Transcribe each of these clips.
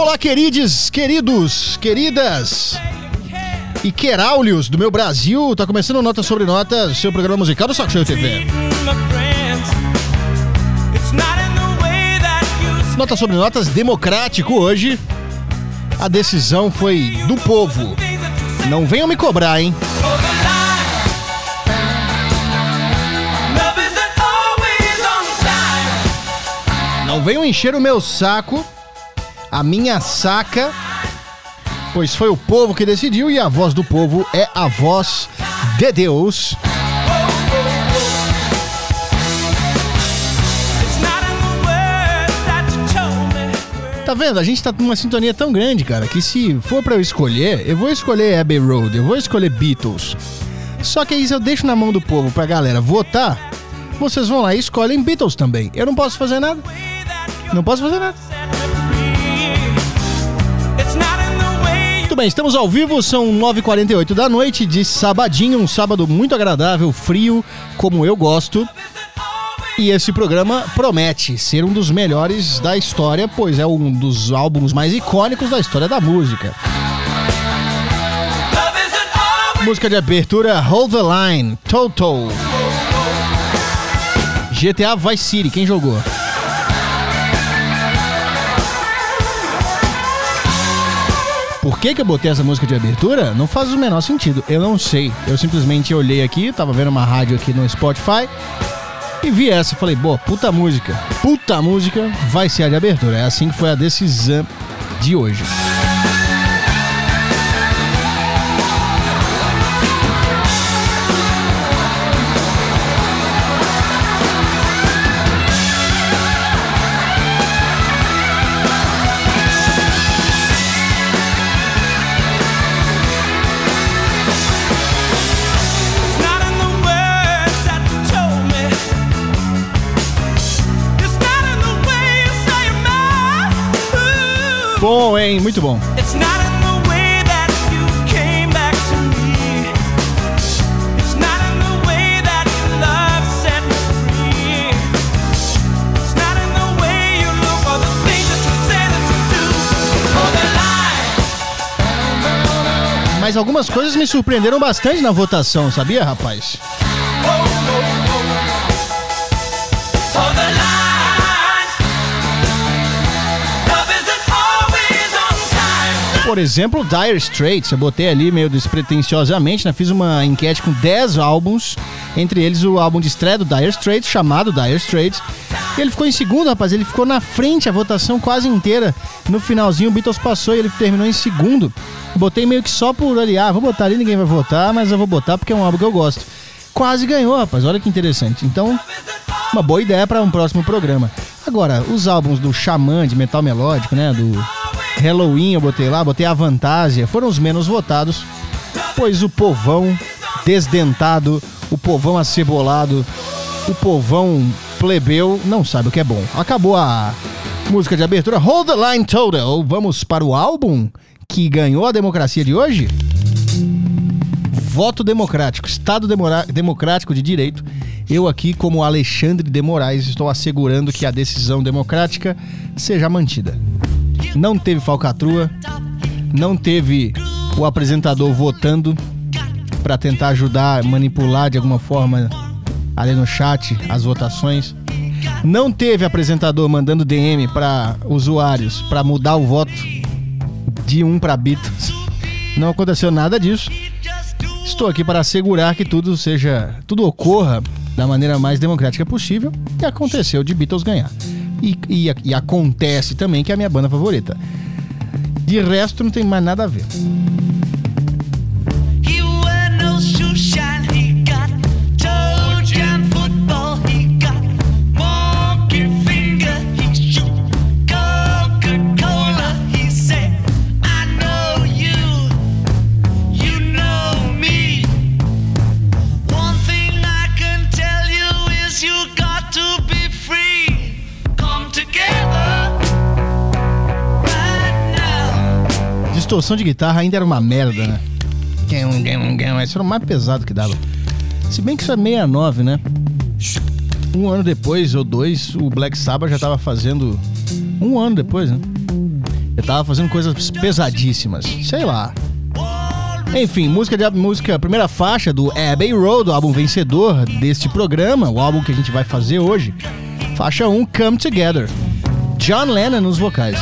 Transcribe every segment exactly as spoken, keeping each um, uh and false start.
Olá, queridos, queridos, queridas e queraulios do meu Brasil. Tá começando Nota sobre Nota, seu programa musical do Saco Cheio T V. Nota sobre Notas democrático hoje. A decisão foi do povo. Não venham me cobrar, hein? Não venham encher o meu saco, a minha saca, pois foi o povo que decidiu e a voz do povo é a voz de Deus. Tá vendo? A gente tá numa sintonia tão grande, cara, que se for pra eu escolher, eu vou escolher Abbey Road, eu vou escolher Beatles. Só que aí se eu deixo na mão do povo pra galera votar, vocês vão lá e escolhem Beatles também. Eu não posso fazer nada. Não posso fazer nada. Muito bem, estamos ao vivo, são nove e quarenta e oito da noite de sabadinho, um sábado muito agradável, frio, como eu gosto. E esse programa promete ser um dos melhores da história, pois é um dos álbuns mais icônicos da história da música. Música de abertura, Hold the Line, Toto. G T A Vice City, quem jogou? Por que que eu botei essa música de abertura? Não faz o menor sentido, eu não sei. Eu simplesmente olhei aqui, tava vendo uma rádio aqui no Spotify e vi essa, falei, boa, puta música, puta música, vai ser a de abertura. É assim que foi a decisão de hoje. Bom, hein? Muito bom. Mas algumas coisas me surpreenderam bastante na votação, sabia, rapaz? Por exemplo, Dire Straits, eu botei ali meio despretensiosamente, né? Fiz uma enquete com dez álbuns, entre eles o álbum de estreia do Dire Straits, chamado Dire Straits. Ele ficou em segundo, rapaz, ele ficou na frente, a votação quase inteira. No finalzinho o Beatles passou e ele terminou em segundo. Botei meio que só por ali, ah, vou botar ali, ninguém vai votar, mas eu vou botar porque é um álbum que eu gosto. Quase ganhou, rapaz, olha que interessante. Então, uma boa ideia para um próximo programa. Agora, os álbuns do Xamã, de metal melódico, né, do Halloween eu botei lá, botei a Fantasia, foram os menos votados, pois o povão desdentado, o povão acebolado, o povão plebeu não sabe o que é bom. Acabou a música de abertura, Hold the Line Total. Vamos para o álbum que ganhou a democracia de hoje? Voto democrático, Estado demora- democrático de direito. Eu aqui, como Alexandre de Moraes, estou assegurando que a decisão democrática seja mantida. Não teve falcatrua, não teve o apresentador votando para tentar ajudar, manipular de alguma forma ali no chat as votações. Não teve apresentador mandando D M para usuários para mudar o voto de um para Beatles. Não aconteceu nada disso. Estou aqui para assegurar que tudo seja, tudo ocorra da maneira mais democrática possível, e aconteceu de Beatles ganhar. E, e, e acontece também que é a minha banda favorita. De resto, não tem mais nada a ver. Distorção de guitarra ainda era uma merda, né? Isso era o mais pesado que dava. Se bem que isso é sessenta e nove, né? Um ano depois, ou dois, o Black Sabbath já tava fazendo... Um ano depois, né? Eu tava fazendo coisas pesadíssimas, sei lá. Enfim, música de música, primeira faixa do Abbey Road, o álbum vencedor deste programa, o álbum que a gente vai fazer hoje. Faixa um, Come Together. John Lennon nos vocais.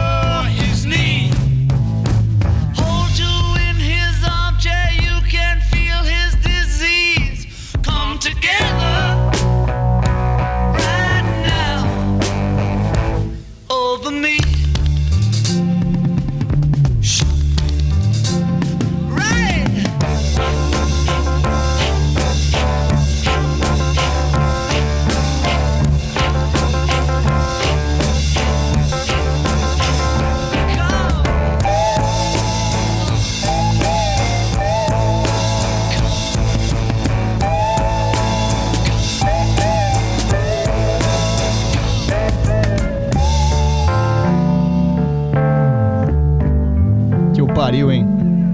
Pariu, hein?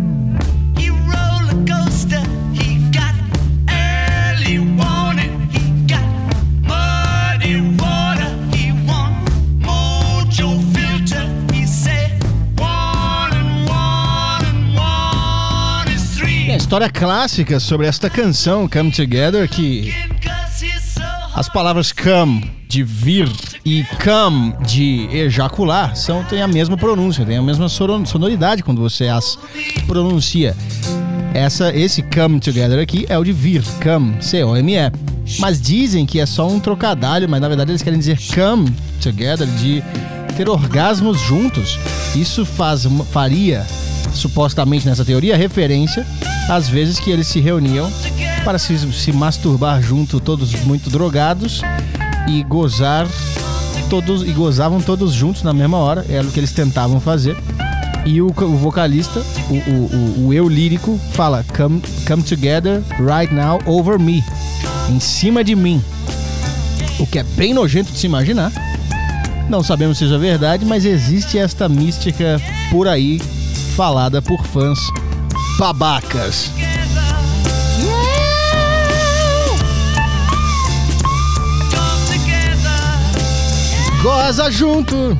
É a história clássica sobre esta canção Come Together, que as palavras come, de vir, e come, de ejacular, são, tem a mesma pronúncia, tem a mesma sonoridade quando você as pronuncia. Essa, esse come together aqui é o de vir, come, C O M E. Mas dizem que é só um trocadilho, mas na verdade eles querem dizer come together, de ter orgasmos juntos. Isso faz, faria, supostamente nessa teoria, referência às vezes que eles se reuniam para se, se masturbar junto, todos muito drogados, e gozar todos, e gozavam todos juntos na mesma hora. Era o que eles tentavam fazer. E o, o vocalista, o, o, o, o eu lírico, fala come, come together right now over me, em cima de mim. O que é bem nojento de se imaginar. Não sabemos se isso é verdade, mas existe esta mística por aí, falada por fãs babacas. Goza junto.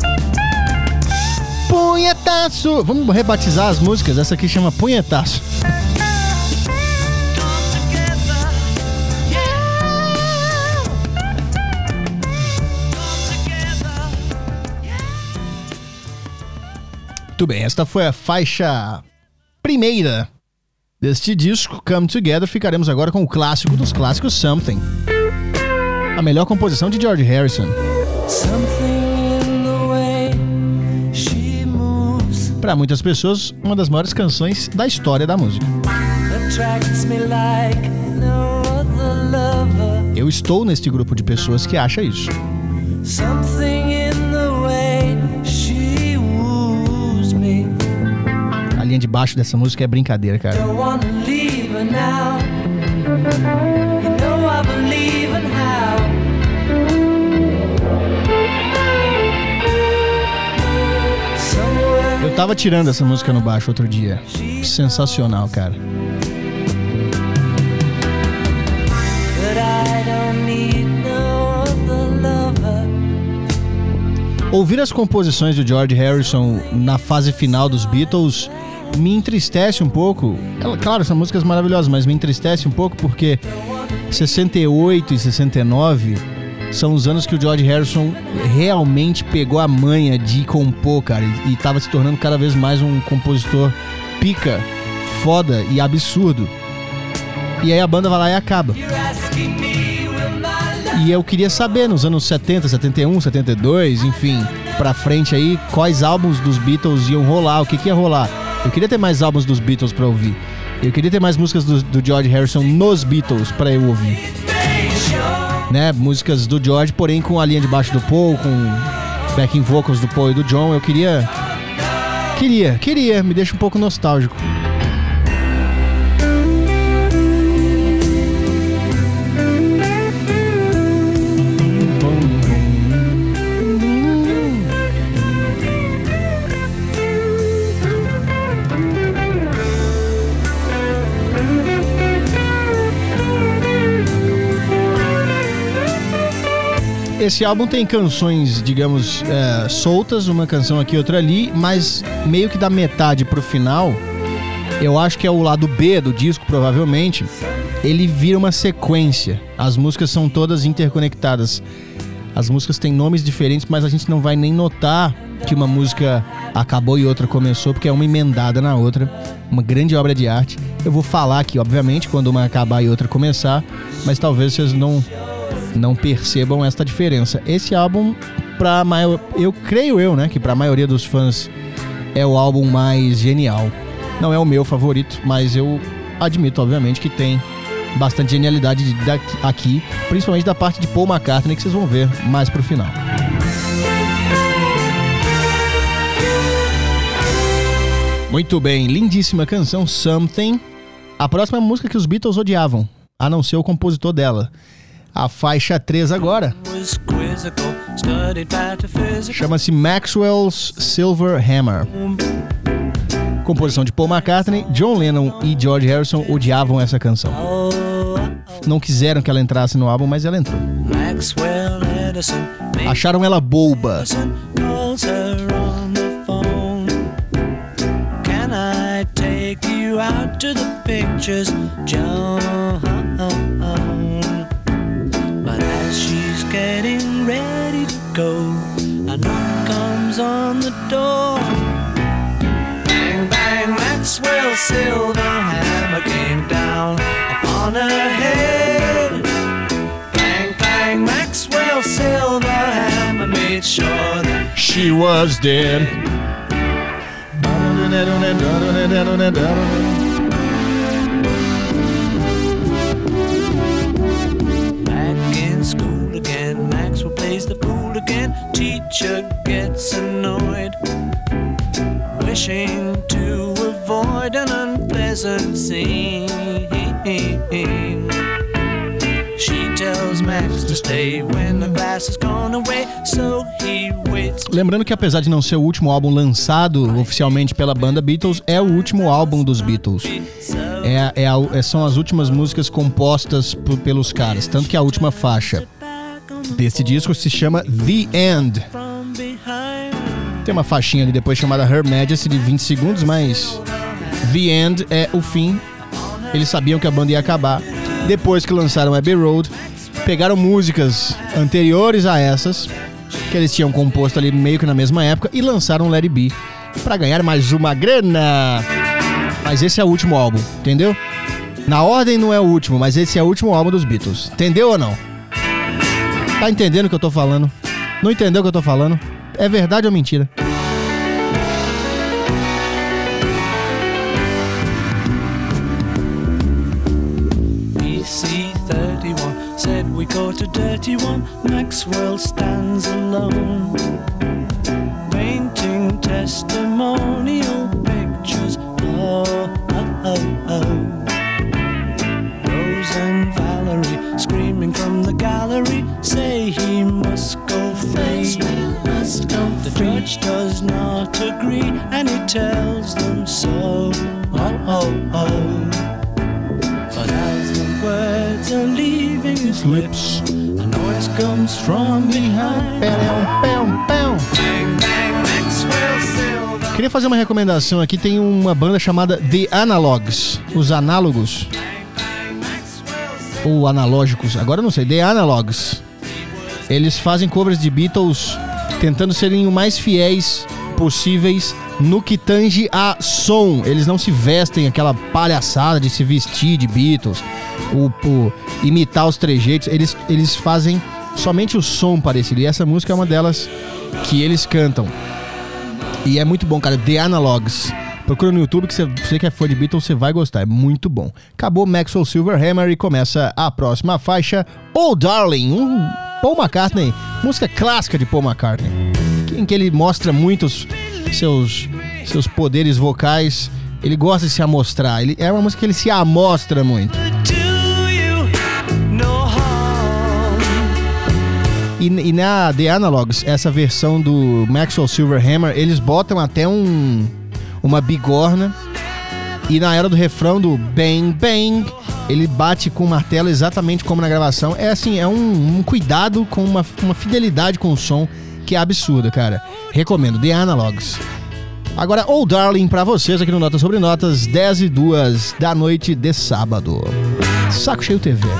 Punhetaço. Vamos rebatizar as músicas. Essa aqui chama Punhetaço. Muito bem, esta foi a faixa primeira deste disco, Come Together. Ficaremos agora com o clássico dos clássicos, Something. A melhor composição de George Harrison. Para muitas pessoas, uma das maiores canções da história da música. Eu estou neste grupo de pessoas que acha isso. A linha de baixo dessa música é brincadeira, cara. Eu tava tirando essa música no baixo outro dia. Sensacional, cara. Ouvir as composições do George Harrison na fase final dos Beatles me entristece um pouco. Ela, claro, são músicas maravilhosas, mas me entristece um pouco porque sessenta e oito e sessenta e nove são os anos que o George Harrison realmente pegou a manha de compor, cara, e, e tava se tornando cada vez mais um compositor pica, foda e absurdo. E aí a banda vai lá e acaba. E eu queria saber, nos anos setenta, setenta e um, setenta e dois, enfim, pra frente aí, quais álbuns dos Beatles iam rolar, o que que ia rolar. Eu queria ter mais álbuns dos Beatles pra ouvir. Eu queria ter mais músicas do, do George Harrison nos Beatles pra eu ouvir. Né, músicas do George, porém com a linha de baixo do Paul, com backing vocals do Paul e do John. Eu queria... Queria, queria, me deixa um pouco nostálgico. Esse álbum tem canções, digamos, é, soltas, uma canção aqui, outra ali, mas meio que da metade pro final, eu acho que é o lado B do disco, provavelmente, ele vira uma sequência. As músicas são todas interconectadas. As músicas têm nomes diferentes, mas a gente não vai nem notar que uma música acabou e outra começou, porque é uma emendada na outra. Uma grande obra de arte. Eu vou falar aqui, obviamente, quando uma acabar e outra começar, mas talvez vocês não, não percebam esta diferença. Esse álbum, pra maior, eu creio eu, né, que pra maioria dos fãs é o álbum mais genial. Não é o meu favorito, mas eu admito, obviamente, que tem bastante genialidade daqui, aqui, principalmente da parte de Paul McCartney, que vocês vão ver mais pro final. Muito bem, lindíssima canção, Something. A próxima música que os Beatles odiavam, a não ser o compositor dela. A faixa três agora chama-se Maxwell's Silver Hammer. Composição de Paul McCartney, John Lennon e George Harrison odiavam essa canção. Não quiseram que ela entrasse no álbum, mas ela entrou. Acharam ela boba. Maxwell's silver hammer came down upon her head. Bang, bang, Maxwell's silver hammer made sure that she was dead. Back in school again, Maxwell plays the fool again. Teacher gets annoyed, wishing to avoid an unpleasant scene. She tells Max to stay when the glass has gone away, so he waits. Lembrando que apesar de não ser o último álbum lançado oficialmente pela banda Beatles, é o último álbum dos Beatles. É, é, é, são as últimas músicas compostas p- pelos caras, tanto que a última faixa desse disco se chama The End. Tem uma faixinha ali depois chamada Her Majesty de vinte segundos, mas The End é o fim. Eles sabiam que a banda ia acabar. Depois que lançaram Abbey Road, pegaram músicas anteriores a essas, que eles tinham composto ali meio que na mesma época, e lançaram Let It Be pra ganhar mais uma grana. Mas esse é o último álbum, entendeu? Na ordem não é o último, mas esse é o último álbum dos Beatles. Entendeu ou não? Tá entendendo o que eu tô falando? Não entendeu o que eu tô falando? É verdade ou mentira? B C thirty-one said we caught a dirty one. Maxwell stands alone, painting testimonial pictures. Oh, oh, oh, oh. Rose and Valerie screaming from the gallery say he must go free. Must go the free. Judge does not agree and he tells them so. Oh, oh, oh. But as the words are leaving his lips, a noise comes from behind. Pão, pão. Bang, bang, Maxwell Silver. Queria fazer uma recomendação aqui. Tem uma banda chamada The Analogs, os Análogos, ou Analógicos, agora eu não sei. The Analogs. Eles fazem covers de Beatles tentando serem o mais fiéis possíveis no que tange a som. Eles não se vestem aquela palhaçada de se vestir de Beatles, o, o imitar os trejeitos. Eles, eles fazem somente o som parecido. E essa música é uma delas que eles cantam. E é muito bom, cara. The Analogs. Procura no YouTube, que você, você que é fã de Beatles, você vai gostar. É muito bom. Acabou Maxwell Silver Hammer e começa a próxima faixa, Oh Darling, um Paul McCartney, música clássica de Paul McCartney, em que ele mostra muitos seus, seus poderes vocais. Ele gosta de se amostrar. Ele, é uma música que ele se amostra muito. E, e na The Analogs, essa versão do Maxwell Silver Hammer, eles botam até um... uma bigorna, e na era do refrão do bang bang, ele bate com o martelo exatamente como na gravação. É assim, é um, um cuidado com uma, uma fidelidade com o som que é absurda, cara. Recomendo, The Analogs. Agora, Oh Darling pra vocês aqui no Notas Sobre Notas, dez e duas da noite de sábado. Saco Cheio T V.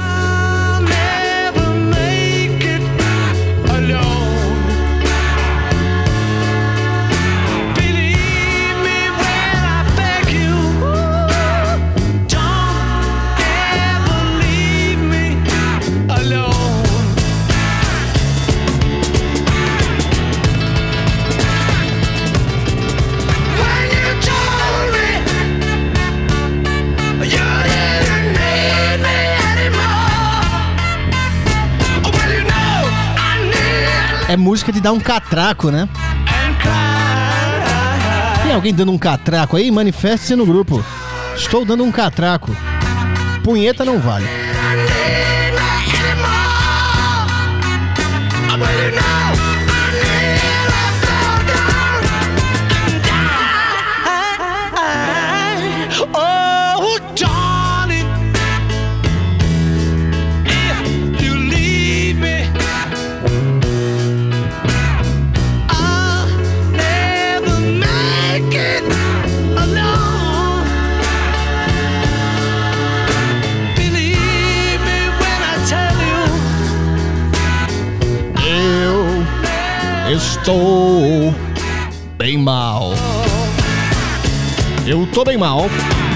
É música de dar um catraco, né? Tem alguém dando um catraco aí? Manifeste-se no grupo. Estou dando um catraco. Punheta não vale. Estou bem mal. Eu tô bem mal.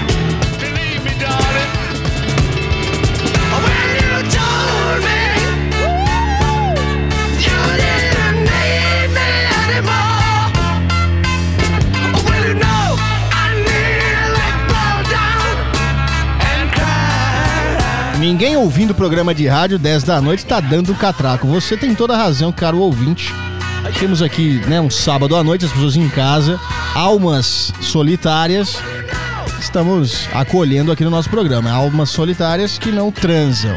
Ninguém ouvindo o programa de rádio dez da noite tá dando um catraco. Você tem toda a razão, caro ouvinte. Temos aqui, né, um sábado à noite, as pessoas em casa, almas solitárias. Estamos acolhendo aqui no nosso programa, almas solitárias que não transam.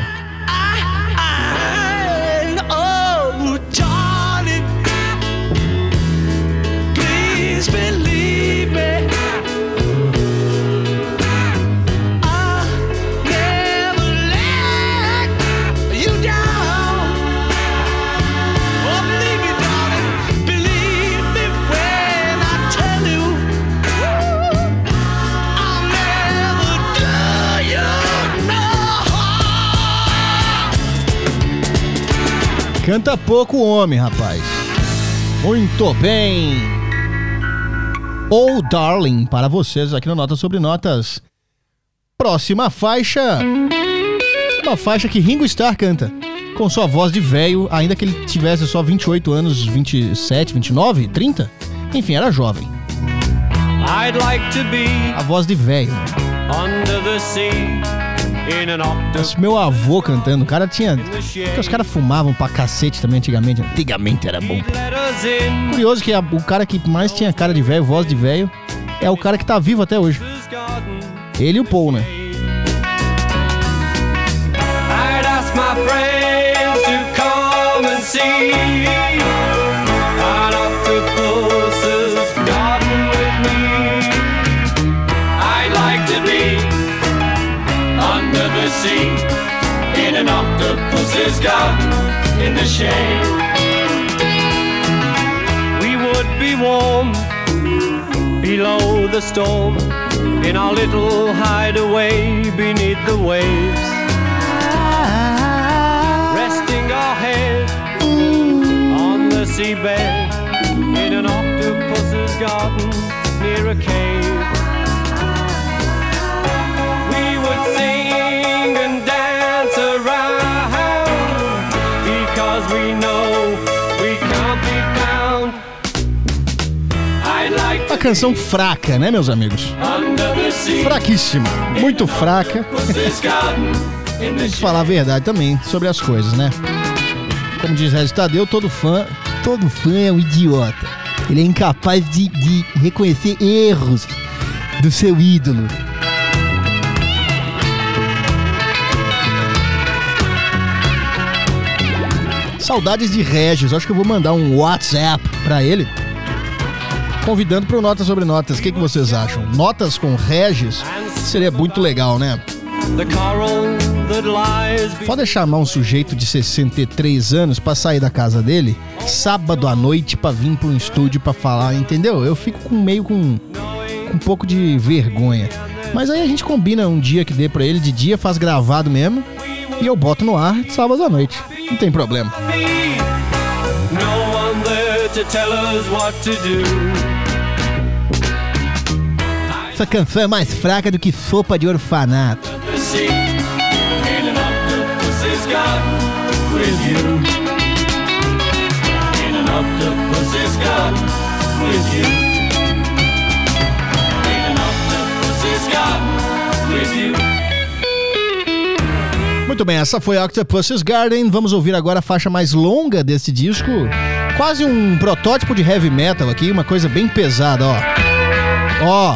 Canta pouco o homem, rapaz. Muito bem. Oh Darling, para vocês aqui no Notas Sobre Notas. Próxima faixa. Uma faixa que Ringo Starr canta. Com sua voz de velho, ainda que ele tivesse só vinte e oito anos, vinte e sete, vinte e nove, trinta. Enfim, era jovem. I'd like to be a voz de velho. Under the sea. Esse meu avô cantando, o cara tinha... Porque os caras fumavam pra cacete também antigamente. Antigamente era bom. Curioso que a, o cara que mais tinha cara de velho, voz de velho, é o cara que tá vivo até hoje. Ele e o Paul, né? I'd ask my friends to come and see an octopus's garden with me. I'd like to be under the sea, in an octopus's garden, in the shade. We would be warm below the storm, in our little hideaway beneath the waves, resting our head on the seabed, in an octopus's garden, near a cave. We would sing and dance around, because we know we can't be found. I'd like to... Uma canção fraca, né, meus amigos? Fraquíssima, muito fraca. Tem que falar a verdade também sobre as coisas, né? Como diz Regis Tadeu, todo fã, todo fã é um idiota. Ele é incapaz de, de reconhecer erros do seu ídolo. Saudades de Regis. Acho que eu vou mandar um WhatsApp pra ele, convidando pro Notas Sobre Notas. O que, que vocês acham? Notas com Regis seria muito legal, né? the coral that lies. Foda chamar um sujeito de sessenta e três anos pra sair da casa dele sábado à noite pra vir pra um estúdio pra falar, entendeu? Eu fico com, meio com, com um pouco de vergonha. Mas aí a gente combina um dia que dê pra ele, de dia faz gravado mesmo, e eu boto no ar sábado à noite. Não tem problema. No one there to tell us what to do. Essa canção é mais fraca do que sopa de orfanato. Muito bem, essa foi Octopus's Garden. Vamos ouvir agora a faixa mais longa desse disco. Quase um protótipo de heavy metal aqui, uma coisa bem pesada, ó. Ó.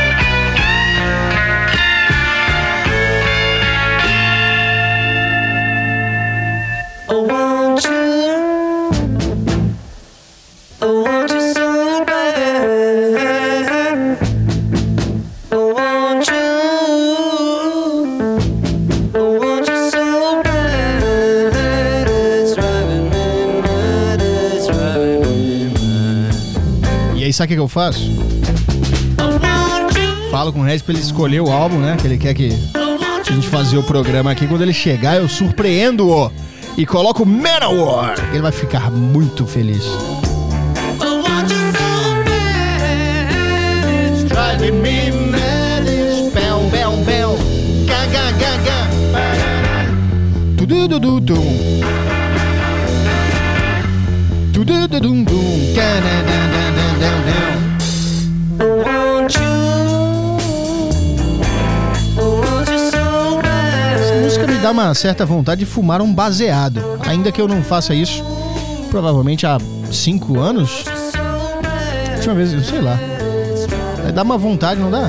Sabe o que, que eu faço? Falo com o Regis pra ele escolher o álbum, né? Que ele quer que a gente fazer o programa aqui. Quando ele chegar, eu surpreendo-o e coloco Manowar. Ele vai ficar muito feliz. Essa música me dá uma certa vontade de fumar um baseado, ainda que eu não faça isso provavelmente há cinco anos. Última vez, sei lá. Dá uma vontade, não dá?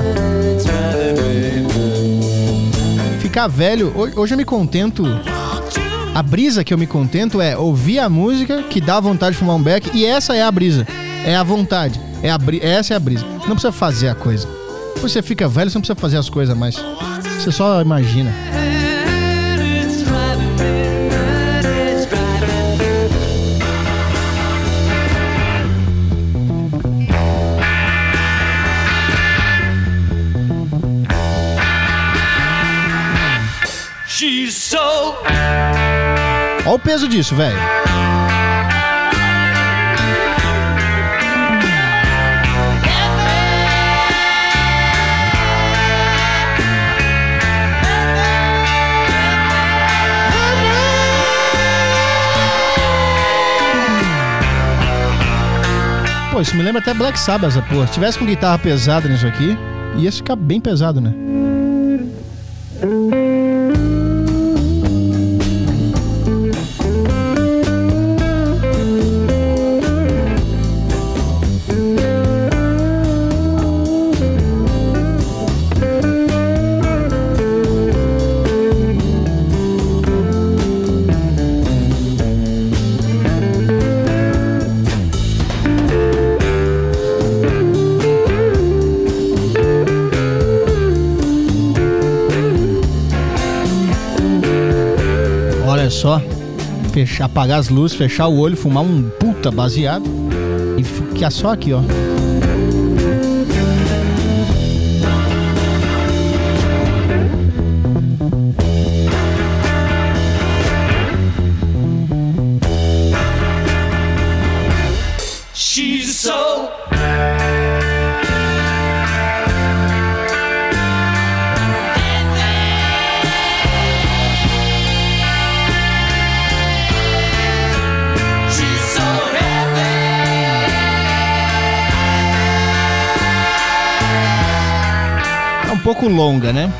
Ficar velho, hoje eu me contento. A brisa que eu me contento é ouvir a música que dá vontade de fumar um beck, e essa é a brisa. É a vontade. É a bri- essa é a brisa. Não precisa fazer a coisa. Quando você fica velho, você não precisa fazer as coisas mais. Você só imagina. She's so... Olha o peso disso, velho. Pô, isso me lembra até Black Sabbath, essa porra. Se tivesse com guitarra pesada nisso aqui, ia ficar bem pesado, né? Só fechar, apagar as luzes, fechar o olho, fumar um puta baseado e ficar só aqui, ó. She's so... Um pouco longa, né?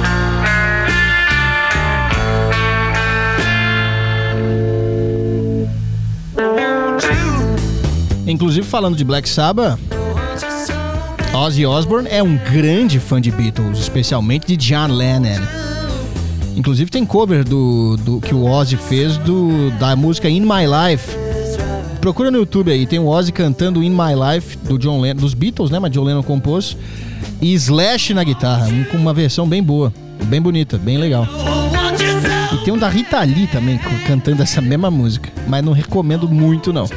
Inclusive, falando de Black Sabbath, Ozzy Osbourne é um grande fã de Beatles, especialmente de John Lennon. Inclusive tem cover do, do que o Ozzy fez do, da música In My Life. Procura no YouTube aí, tem o Ozzy cantando In My Life do John Lennon, dos Beatles, né? Mas John Lennon compôs. E Slash na guitarra, com uma versão bem boa. Bem bonita, bem legal. E tem um da Rita Lee também, cantando essa mesma música. Mas não recomendo muito, não.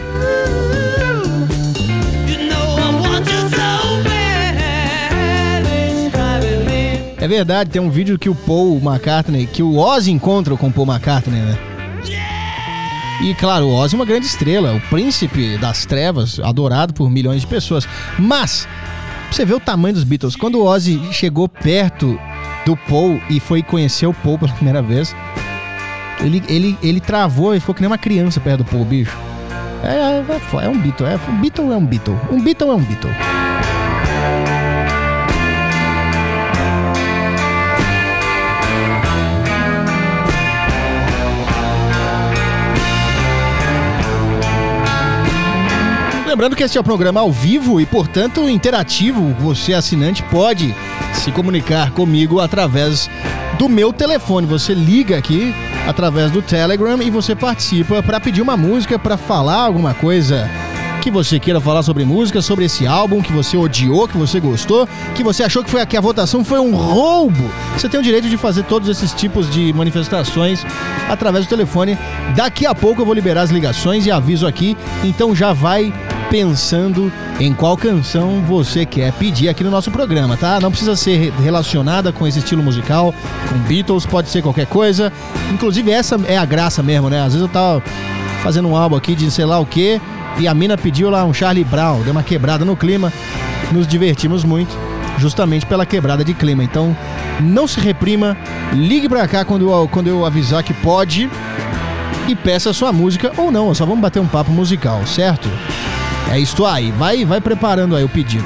É verdade, tem um vídeo que o Paul McCartney, que o Ozzy encontra com o Paul McCartney, né? E claro, o Ozzy é uma grande estrela, o príncipe das trevas, adorado por milhões de pessoas. Mas, pra você ver o tamanho dos Beatles, quando o Ozzy chegou perto do Paul e foi conhecer o Paul pela primeira vez, ele, ele, ele travou e ficou que nem uma criança perto do Paul, bicho. É, é, é um Beatle, é, um Beatle é um Beatle, um Beatle é um Beatle. Lembrando que este é um programa ao vivo e, portanto, interativo. Você, assinante, pode se comunicar comigo através do meu telefone. Você liga aqui através do Telegram e você participa para pedir uma música, para falar alguma coisa que você queira falar sobre música, sobre esse álbum que você odiou, que você gostou, que você achou que, foi, que a votação foi um roubo. Você tem o direito de fazer todos esses tipos de manifestações através do telefone. Daqui a pouco eu vou liberar as ligações e aviso aqui, então já vai pensando em qual canção você quer pedir aqui no nosso programa, tá? Não precisa ser relacionada com esse estilo musical, com Beatles, pode ser qualquer coisa. Inclusive essa é a graça mesmo, né? Às vezes eu tava fazendo um álbum aqui de sei lá o quê e a mina pediu lá um Charlie Brown, deu uma quebrada no clima, nos divertimos muito, justamente pela quebrada de clima. Então, não se reprima, ligue pra cá quando eu, quando eu avisar que pode e peça a sua música ou não, só vamos bater um papo musical, certo? É isto aí, vai, vai preparando aí o pedido.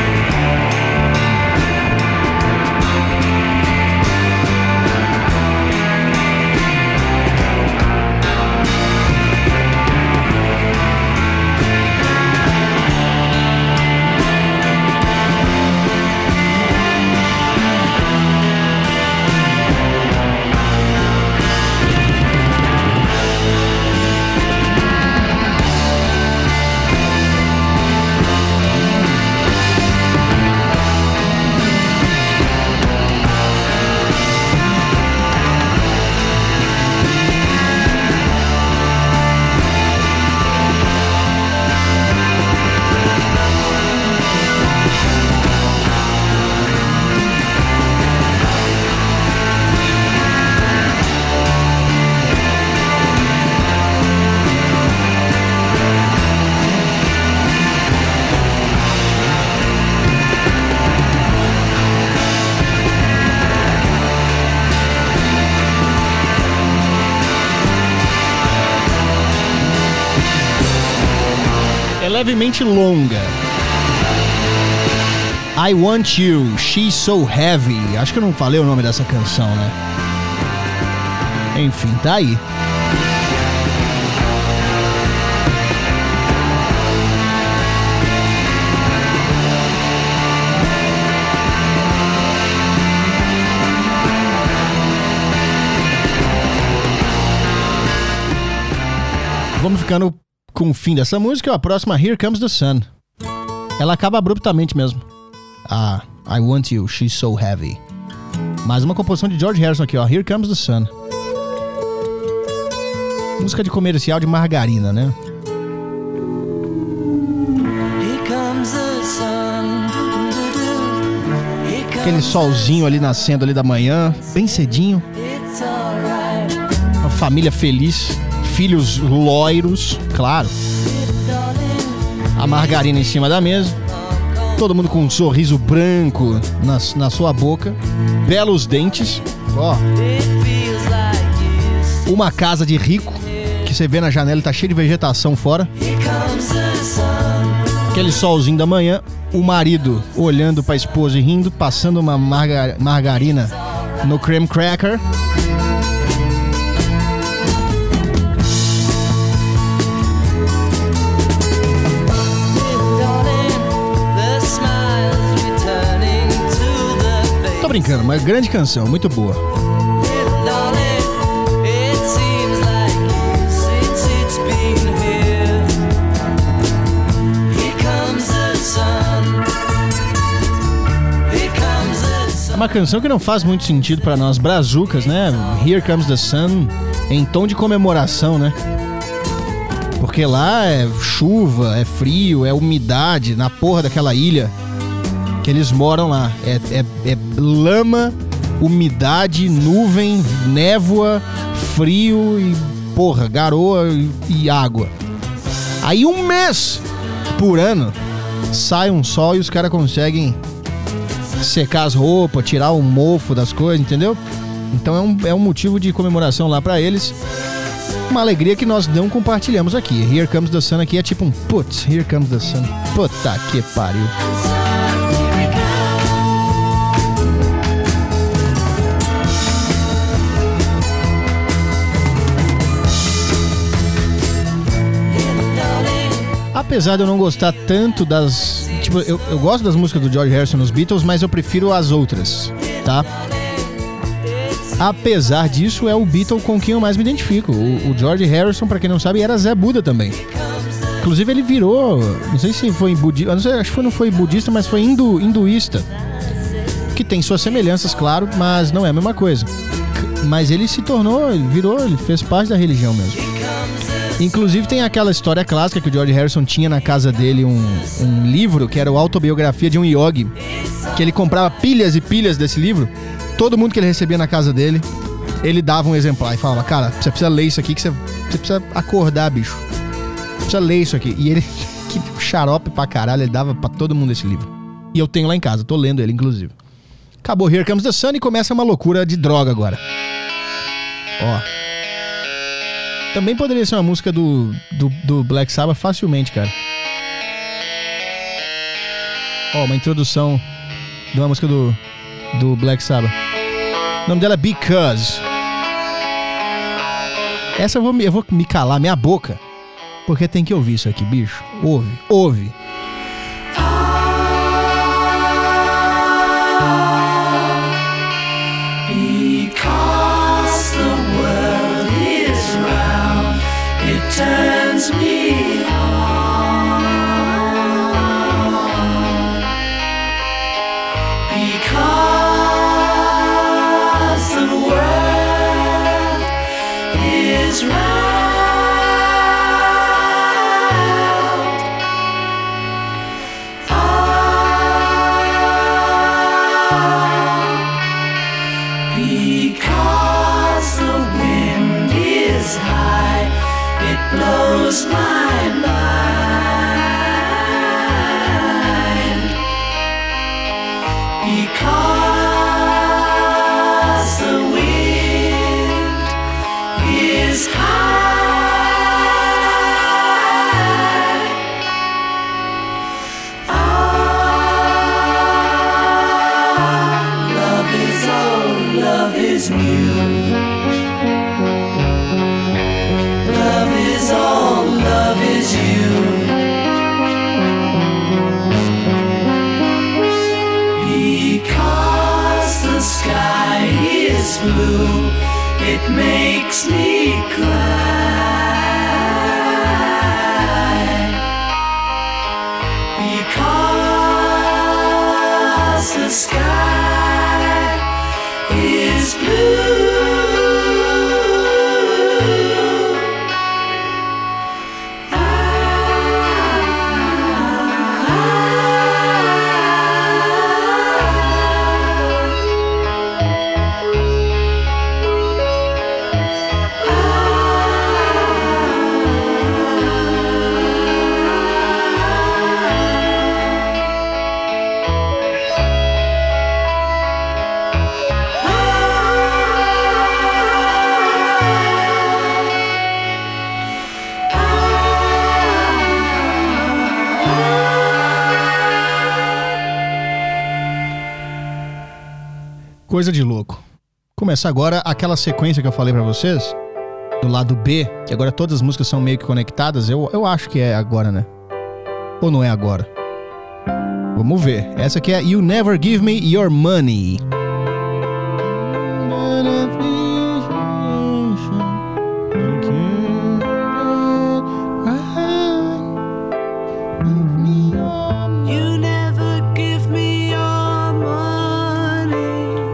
Levemente longa. I Want You, She's So Heavy. Acho que eu não falei o nome dessa canção, né? Enfim, tá aí. Vamos ficando com o fim dessa música. A próxima, Here Comes the Sun. Ela acaba abruptamente mesmo. Ah, I Want You, She's So Heavy. Mais uma composição de George Harrison aqui, ó. Here Comes the Sun. Música de comercial de margarina, né? Aquele solzinho ali nascendo ali da manhã, bem cedinho. Uma família feliz. Filhos loiros, claro. A margarina em cima da mesa. Todo mundo com um sorriso branco na, na sua boca. Belos dentes. Ó. Uma casa de rico que você vê na janela e tá cheio de vegetação fora. Aquele solzinho da manhã. O marido olhando pra esposa e rindo, passando uma marga, margarina no cream cracker. Tô brincando, uma grande canção, muito boa. uma canção que não faz muito sentido pra nós brazucas, né? Here Comes the Sun, em tom de comemoração, né? Porque lá é chuva, é frio, é umidade na porra daquela ilha que eles moram lá. É, é, é lama, umidade, nuvem, névoa, frio e, porra, garoa e, e água. Aí um mês por ano sai um sol e os caras conseguem secar as roupas, tirar o mofo das coisas, entendeu? Então é um, é um motivo de comemoração lá pra eles. Uma alegria que nós não compartilhamos aqui. Here Comes the Sun aqui é tipo um putz, Here Comes the Sun. Puta que pariu. Apesar de eu não gostar tanto das... Tipo, eu, eu gosto das músicas do George Harrison nos Beatles, mas eu prefiro as outras, tá? Apesar disso, é o Beatle com quem eu mais me identifico. O, o George Harrison, pra quem não sabe, era Zé Buda também. Inclusive, ele virou... Não sei se foi budista... Não sei, acho que não foi budista, mas foi hindu, hinduísta. Que tem suas semelhanças, claro, mas não é a mesma coisa. Mas ele se tornou... Ele virou... Ele fez parte da religião mesmo. Inclusive, tem aquela história clássica que o George Harrison tinha na casa dele um, um livro, que era a autobiografia de um yogi. Que ele comprava pilhas e pilhas desse livro. Todo mundo que ele recebia na casa dele, ele dava um exemplar e falava, cara, você precisa ler isso aqui, que você, você precisa acordar, bicho. Você precisa ler isso aqui. E ele, que xarope pra caralho, ele dava pra todo mundo esse livro. E eu tenho lá em casa, tô lendo ele, inclusive. Acabou Here Comes the Sun e começa uma loucura de droga agora. Ó. Também poderia ser uma música do, do, do Black Sabbath facilmente, cara. Ó, uma introdução de uma música do, do Black Sabbath. O nome dela é Because. Essa eu vou, eu vou me calar minha boca, porque tem que ouvir isso aqui, bicho. Ouve, ouve. Because the world is round, it turns me on. Because the world is round. Because the wind is high, it blows my mind. Because the wind is high. Ah, love is old, love is new. Love is all, love is you. Because the sky is blue, it makes me cry. Because the sky is blue. Coisa de louco. Começa agora aquela sequência que eu falei pra vocês, do lado B, que agora todas as músicas são meio que conectadas. Eu, eu acho que é agora, né? Ou não é agora? Vamos ver. Essa aqui é You Never Give Me Your Money. You never give me your money.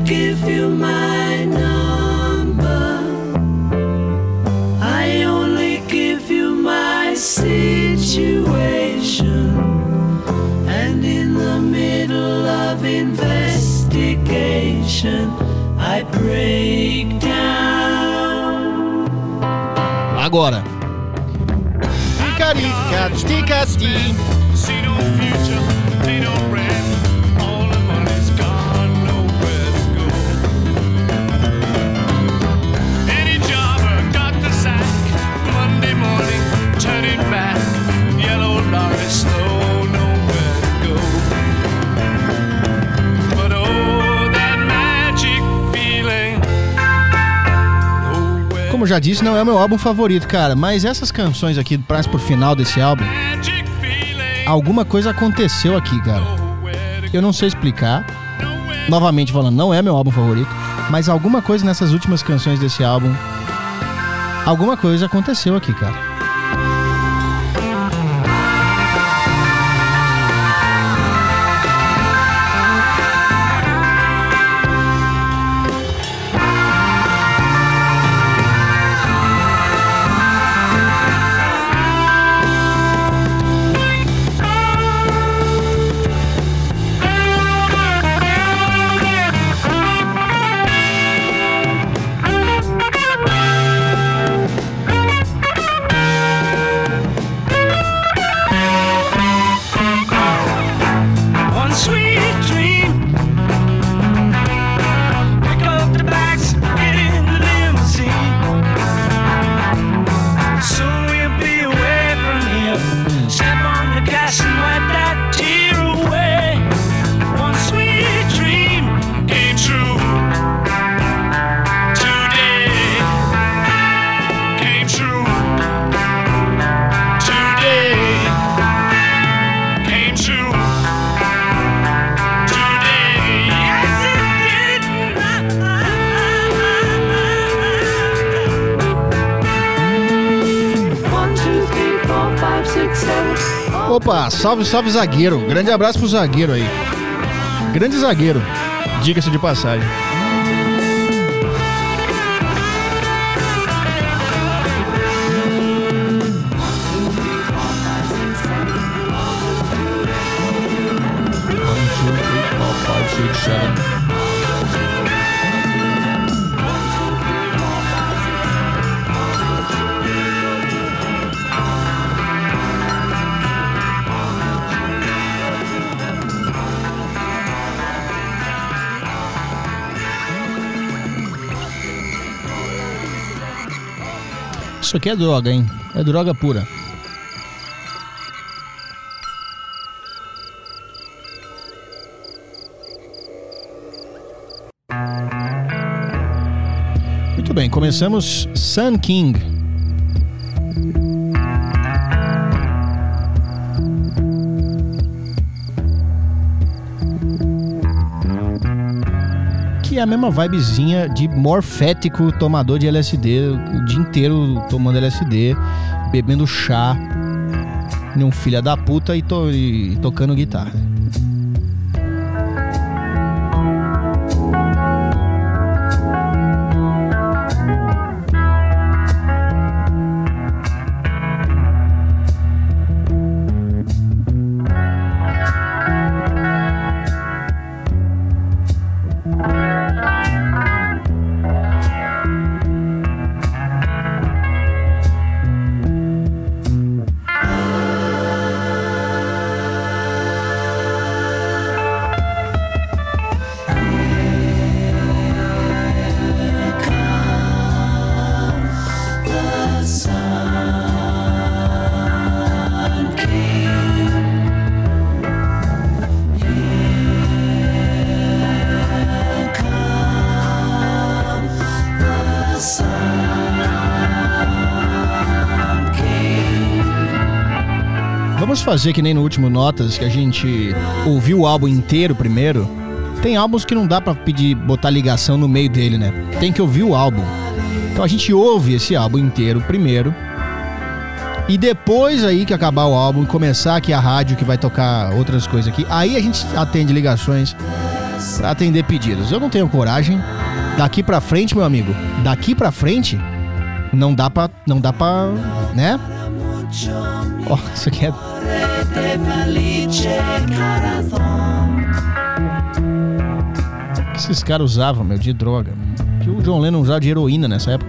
give you my number. I only give you my situation. And in the middle of investigation, I break down. Agora. Ticarica, ticati. See no future, ain't no rent. All the money's gone, nowhere to go. Any jobber got the sack. Monday morning, turning back. Yellow lorry slow, nowhere to go. But oh, that magic feeling. Nowhere. Como já disse, não é o meu álbum favorito, cara. Mas essas canções aqui, pra pro final desse álbum, Magic feeling. alguma coisa aconteceu aqui, cara. Eu não sei explicar. Novamente falando, não é meu álbum favorito. Mas alguma coisa nessas últimas canções desse álbum, alguma coisa aconteceu aqui, cara. One sweet dream. Pick up the bags, get in the limousine. Soon we'll be away from here. Step on the gas and wipe that tear away. One sweet dream Came true today. Came true today. Came true today. Yes, it did. One, two, three, four, five, six, seven. Opa, salve, salve zagueiro. Grande abraço pro zagueiro aí. Grande zagueiro, diga-se de passagem. Isso aqui é droga, hein? É droga pura. Muito bem, começamos Sun King. Que é a mesma vibezinha de morfético tomador de L S D, o dia inteiro tomando L S D, bebendo chá, e um filho da puta e, to- e tocando guitarra. Vamos fazer que nem no último Notas, que a gente ouviu o álbum inteiro primeiro. Tem álbuns que não dá pra pedir, botar ligação no meio dele, né? Tem que ouvir o álbum. Então a gente ouve esse álbum inteiro primeiro. E depois aí que acabar o álbum, começar aqui a rádio que vai tocar outras coisas aqui, aí a gente atende ligações pra atender pedidos. Eu não tenho coragem. Daqui pra frente, meu amigo, daqui pra frente, não dá pra, não dá pra, né? Ó, oh, isso aqui é... O que esses caras usavam, meu, de droga? Que o John Lennon usava de heroína nessa época.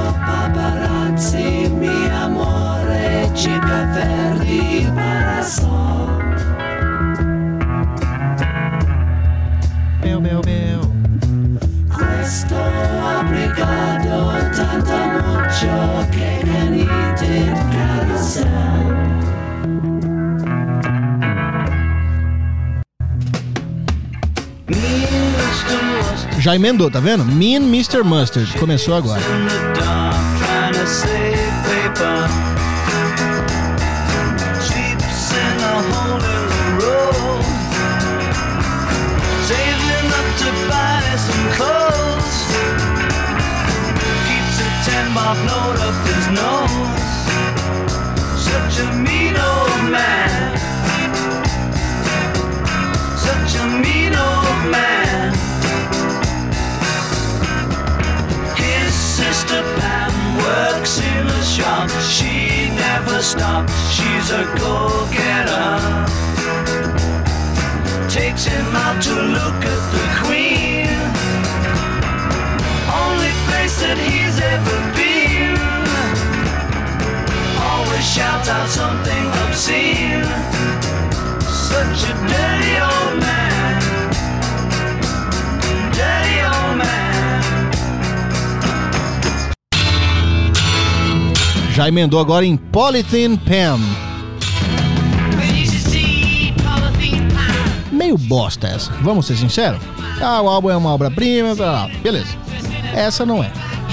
Bel, bel, bel. Questo obrigado tanto mucho che canite carousel. Já emendou, tá vendo? Mean mister Mustard. Começou agora. Note up his nose. Such a mean old man. Such a mean old man. His sister Pam works in a shop. She never stops. She's a go-getter. Takes him out to look at the Queen. Only place that he's ever been. Always shouts out something obscene. Such a dirty old man. Dirty old man. Já emendou agora em Polythene Pam. Meio bosta essa, vamos ser sinceros. Ah, o álbum é uma obra-prima, tá, beleza. Essa não é.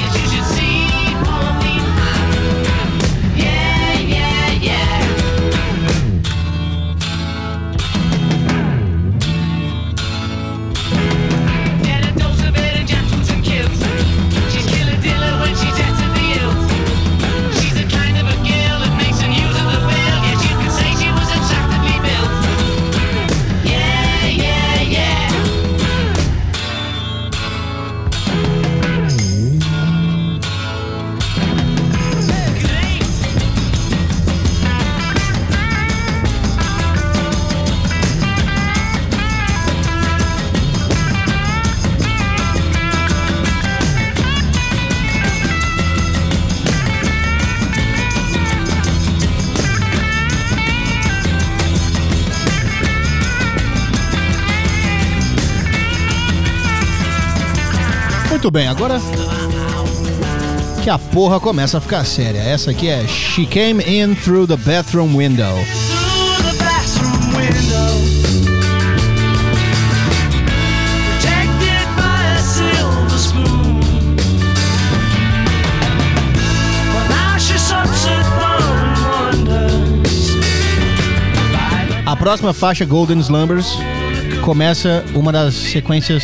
Muito bem, agora que a porra começa a ficar séria. Essa aqui é She Came In Through the Bathroom Window. A próxima faixa, Golden Slumbers, começa uma das sequências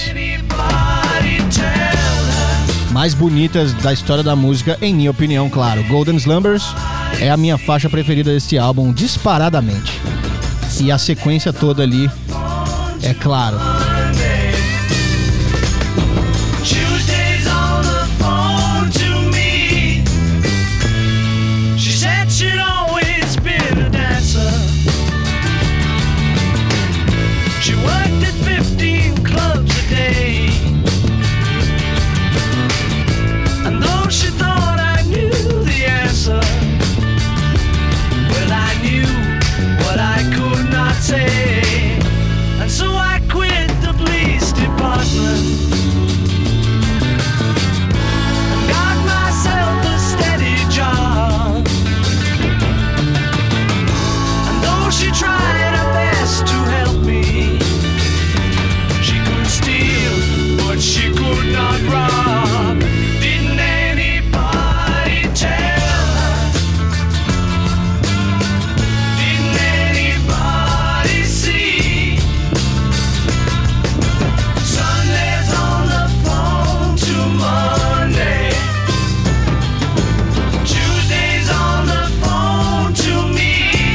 mais bonitas da história da música, em minha opinião, claro. Golden Slumbers é a minha faixa preferida deste álbum, disparadamente. E a sequência toda ali, é claro.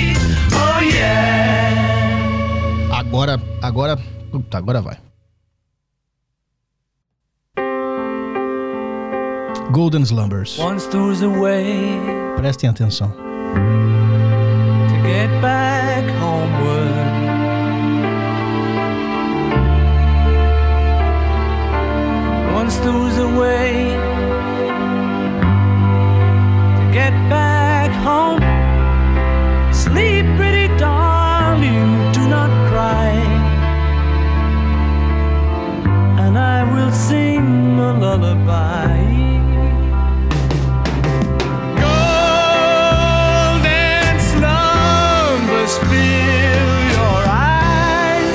Agora, puta, agora vai. Golden Slumbers. Once there was a way Prestem atenção. to get back homeward. Once there was a way to get back home. Sleep, pretty darling, do not cry, and I will sing a lullaby. Golden slumbers fill your eyes.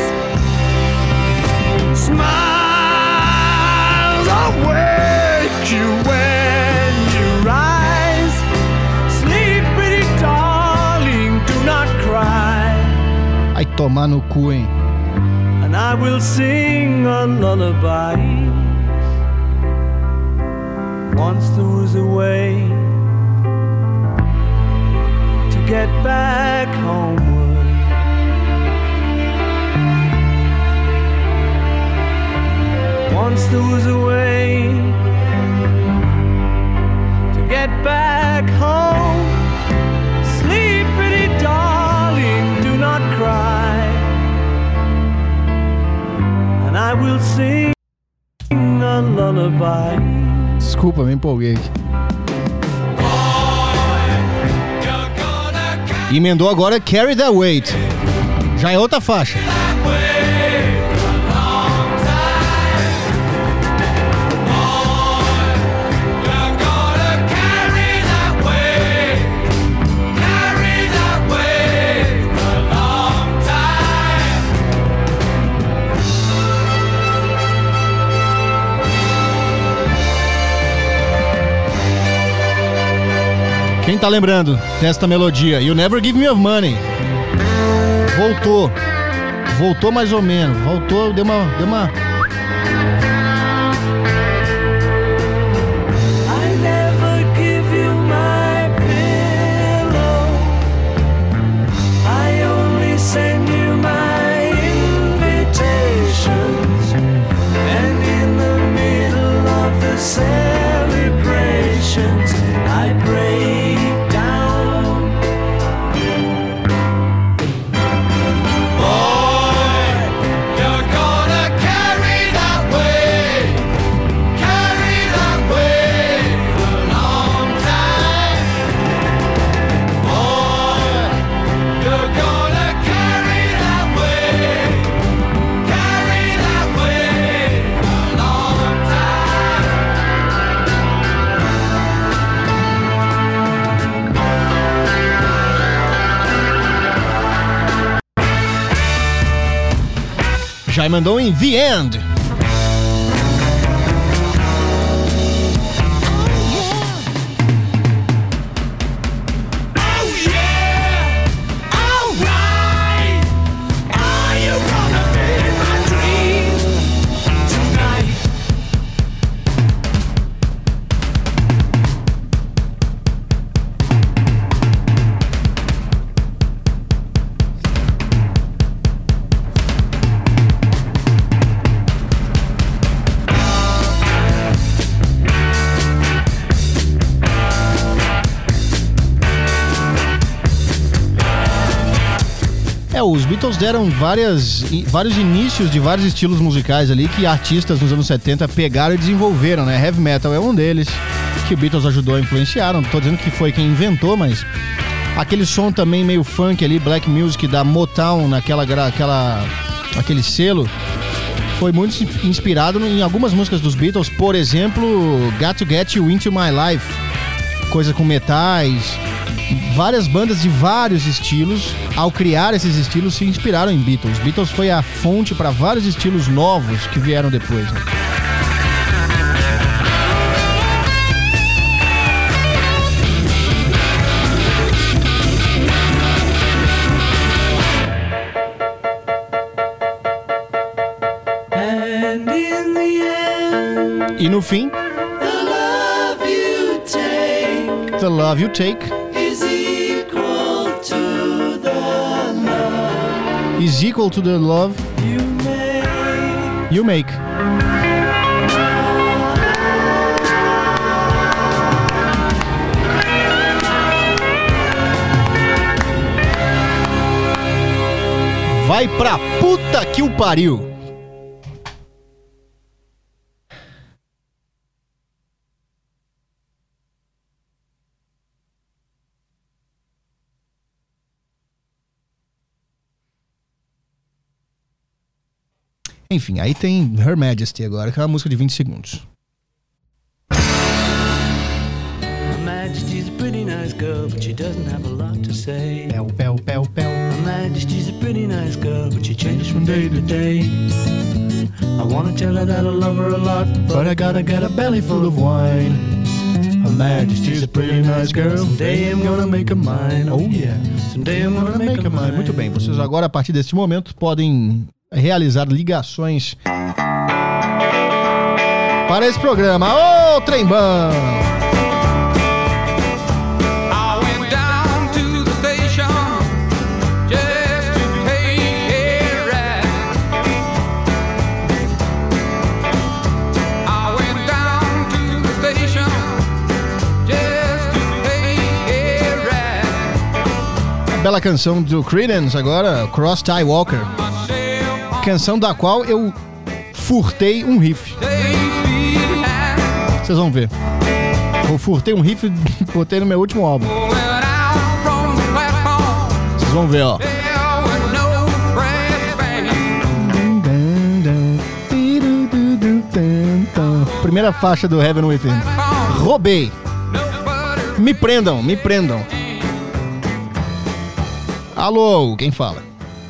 Smiles awake you when you rise. Sleep, pretty darling, do not cry, Ai, tomar no cu, hein? and I will sing a lullaby. Once there was a way to get back homeward. Once there was a way to get back home. Sleep, pretty darling, do not cry, and I will sing a lullaby. Desculpa, me empolguei aqui. Emendou agora Carry That Weight. Já é outra faixa. Quem tá lembrando desta melodia? You Never Give Me Your Money. Voltou. Voltou mais ou menos. Voltou, deu uma... Deu uma... I never give you my pillow. I only send you my invitations. And in the middle of the celebrations, I break down. Boy, you're gonna carry that weight, carry that weight for a long time. Boy, you're gonna carry that weight, carry that weight for a long time. Já mandou em The End. Oh yeah, alright. Are you gonna be my dream tonight? É, os Beatles deram várias, vários inícios de vários estilos musicais ali que artistas nos anos setenta pegaram e desenvolveram, né? Heavy metal é um deles, que o Beatles ajudou a influenciar. Não tô dizendo que foi quem inventou, mas aquele som também meio funk ali, black music da Motown, naquela, aquela, aquele selo, foi muito inspirado em algumas músicas dos Beatles. Por exemplo, Got to Get You Into My Life, coisa com metais. Várias bandas de vários estilos, ao criar esses estilos, se inspiraram em Beatles. Beatles foi a fonte para vários estilos novos que vieram depois, né? And in the end, E no fim, the love you take The Love You Take is equal to the love is equal to the love you make. you make. vai pra puta que o pariu. Enfim, aí tem Her Majesty agora, que é uma música de vinte segundos. Her Majesty's a pretty nice girl, but she doesn't have a lot to say. Pel, pel, pel, pel. Her Majesty's a pretty nice girl, but she changes from day to day. I wanna tell her that I love her a lot, but I gotta get a belly full of wine. Her Majesty's a pretty nice girl, someday I'm gonna make her mine. Oh yeah, someday I'm gonna make her mine. Muito bem, vocês agora, a partir deste momento, podem realizar ligações para esse programa. Ô, Trembão! Bela canção do Creedence agora, Cross Tie Walker. Canção da qual eu furtei um riff. Vocês vão ver. Eu furtei um riff e botei no meu último álbum. Vocês vão ver, ó. Primeira faixa do Heaven Within. Roubei. Me prendam, me prendam. Alô, quem fala?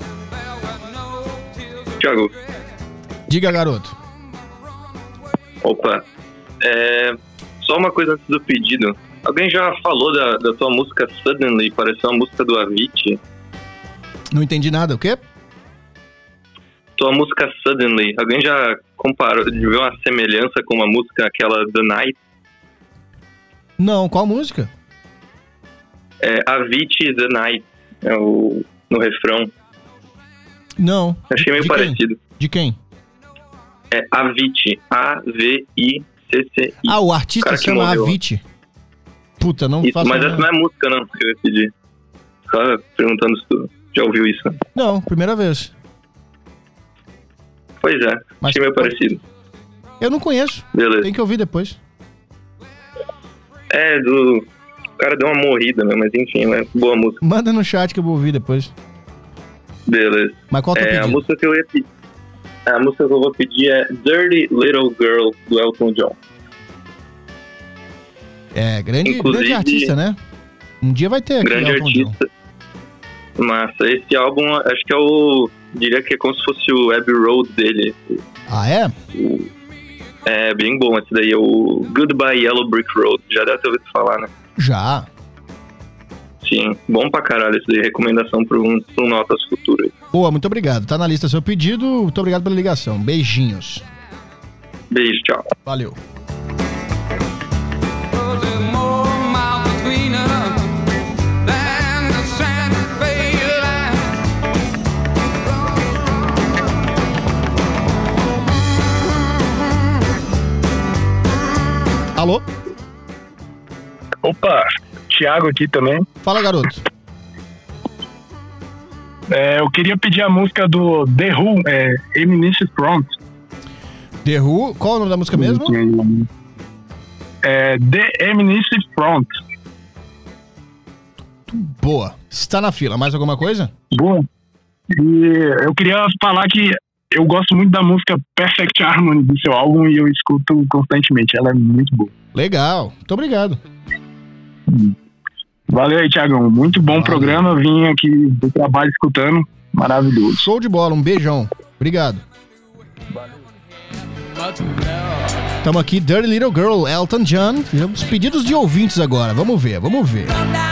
Thiago. Diga, garoto. Opa. É, só uma coisa antes do pedido. Alguém já falou da, da tua música Suddenly? Pareceu uma música do Avicii. Não entendi nada, o quê? Tua música Suddenly. Alguém já comparou, viu uma semelhança com uma música, aquela The Night? Não, qual música? É Avicii The Night. É o, no refrão. Não. Achei meio de parecido. Quem? De quem? É Avicii. A V I C C I. Ah, o artista se chama Avicii. Puta, não isso, faço mas nada. essa não é música, não, que eu ia pedir. Só perguntando se tu já ouviu isso. Não, primeira vez. Pois é, mas achei meio parecido. Eu não conheço. Beleza. Tem que ouvir depois. É, do... o cara deu uma morrida, né? Mas enfim, é boa música. Manda no chat que eu vou ouvir depois. Beleza. Mas qual é o teu é, pedido? A música que eu ia pedir... A música que eu vou pedir é Dirty Little Girl, do Elton John. É, grande, Inclusive, grande artista, né? Um dia vai ter aqui grande Elton artista. John. Massa. Esse álbum, acho que é o... Diria que é como se fosse o Abbey Road dele. Ah, é? É bem bom esse daí. É o Goodbye Yellow Brick Road. Já deve ter ouvido falar, né? Já. Sim, bom pra caralho esse daí. Recomendação para um, um Notas Futuras. Boa, muito obrigado. Tá na lista seu pedido. Muito obrigado pela ligação. Beijinhos. Beijo, tchau. Valeu. Alô? Opa, Thiago aqui também. Fala, garoto. É, eu queria pedir a música do The Who, é, Eminence Front. The Who? Qual é o nome da música mesmo? É, The Eminence Front. Boa. Está na fila. Mais alguma coisa? Boa. E eu queria falar que eu gosto muito da música Perfect Harmony do seu álbum e eu escuto constantemente. Ela é muito boa. Legal. Muito obrigado. Valeu aí, Thiagão. Muito bom Valeu. Programa. Vim aqui do trabalho escutando. Maravilhoso. Show de bola. Um beijão. Obrigado. Estamos aqui, Dirty Little Girl, Elton John. Os pedidos de ouvintes agora. Vamos ver, vamos ver.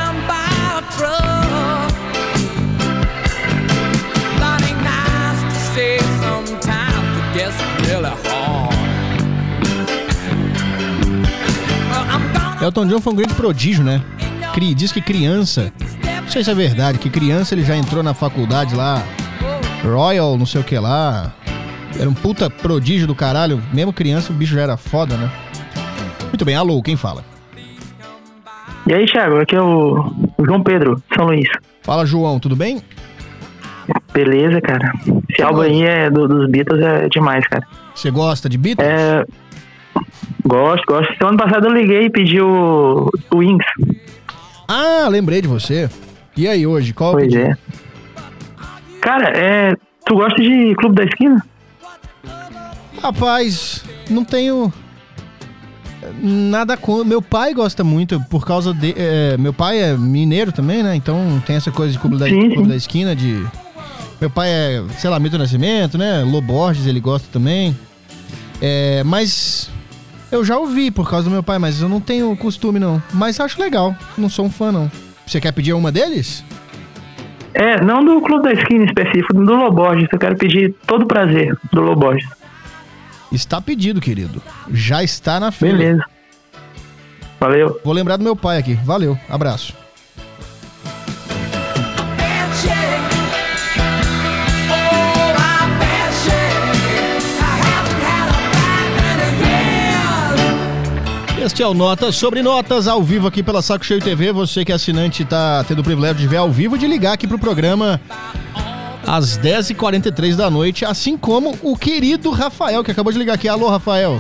Elton John foi um grande prodígio, né? Diz que criança, não sei se é verdade, que criança ele já entrou na faculdade lá, Royal, não sei o que lá. Era um puta prodígio do caralho. Mesmo criança, o bicho já era foda, né? Muito bem, alô, quem fala? E aí, Thiago, aqui é o, o João Pedro, São Luís. Fala, João, tudo bem? Beleza, cara. Esse álbum aí é do, dos Beatles é demais, cara. Você gosta de Beatles? É... Gosto, gosto. Então, ano passado eu liguei e pedi o, o Wings. Ah, lembrei de você. E aí, hoje? Qual Pois pedido? é. Cara, é... tu gosta de Clube da Esquina? Rapaz, não tenho nada com... Meu pai gosta muito, por causa de... É, meu pai é mineiro também, né? Então tem essa coisa de Clube da, Sim, Clube sim. da Esquina, de... Meu pai é, sei lá, Milton Nascimento, né? Lô Borges, ele gosta também. É, mas... Eu já ouvi por causa do meu pai, mas eu não tenho costume, não. Mas acho legal, não sou um fã, não. Você quer pedir uma deles? É, não do Clube da Esquina em específico, do Loborges. Eu quero pedir Todo Prazer, do Loborges. Está pedido, querido. Já está na fila. Beleza. Valeu. Vou lembrar do meu pai aqui. Valeu, abraço. Este é o Notas sobre Notas, ao vivo aqui pela Saco Cheio T V. Você que é assinante tá tendo o privilégio de ver ao vivo, de ligar aqui pro programa às dez e quarenta e três da noite, assim como o querido Rafael, que acabou de ligar aqui. Alô, Rafael.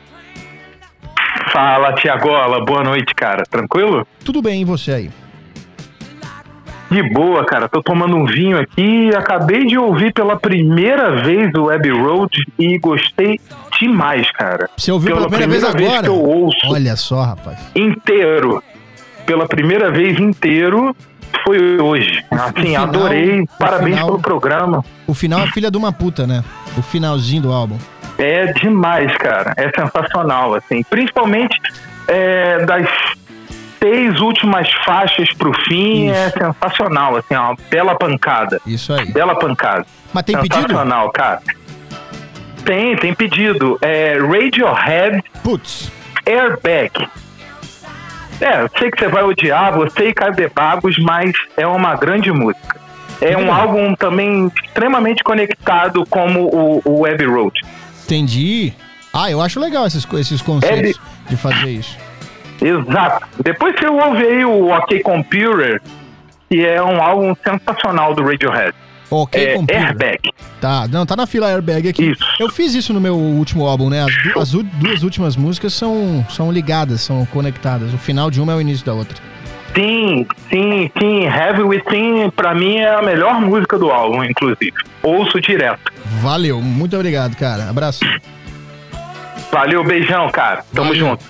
Fala, Tiagola. Boa noite, cara. Tranquilo? Tudo bem, e você aí? De boa, cara. Tô tomando um vinho aqui e acabei de ouvir pela primeira vez o Abbey Road e gostei demais, cara. Você ouviu pela, pela primeira, primeira vez agora? Vez que eu ouço Olha só, rapaz. Inteiro. Pela primeira vez inteiro foi hoje. Assim, final, adorei. Parabéns final, pelo programa. O final é filha de uma puta, né? O finalzinho do álbum. É demais, cara. É sensacional, assim. Principalmente é, das seis últimas faixas pro fim. Isso. É sensacional, assim, uma bela pancada. Isso aí. Bela pancada. Mas tem pedido? Sensacional, cara. Tem, tem pedido. É, Radiohead. Putz. Airbag. É, eu sei que você vai odiar, você e Caio de Bagos, mas é uma grande música. É um álbum também extremamente conectado como o, o Abbey Road. Entendi. Ah, eu acho legal esses, esses conceitos Abbey... de fazer isso. Exato. Depois você ouve aí o OK Computer, que é um álbum sensacional do Radiohead. OK é, Computer. Airbag. Tá, não, tá na fila Airbag aqui. Isso. Eu fiz isso no meu último álbum, né? As, du- as u- duas últimas músicas são, são ligadas, são conectadas. O final de uma é o início da outra. Sim, sim, sim. Heavy Within, pra mim, é a melhor música do álbum, inclusive. Ouço direto. Valeu, muito obrigado, cara. Abraço. Valeu, beijão, cara. Tamo Valeu. junto.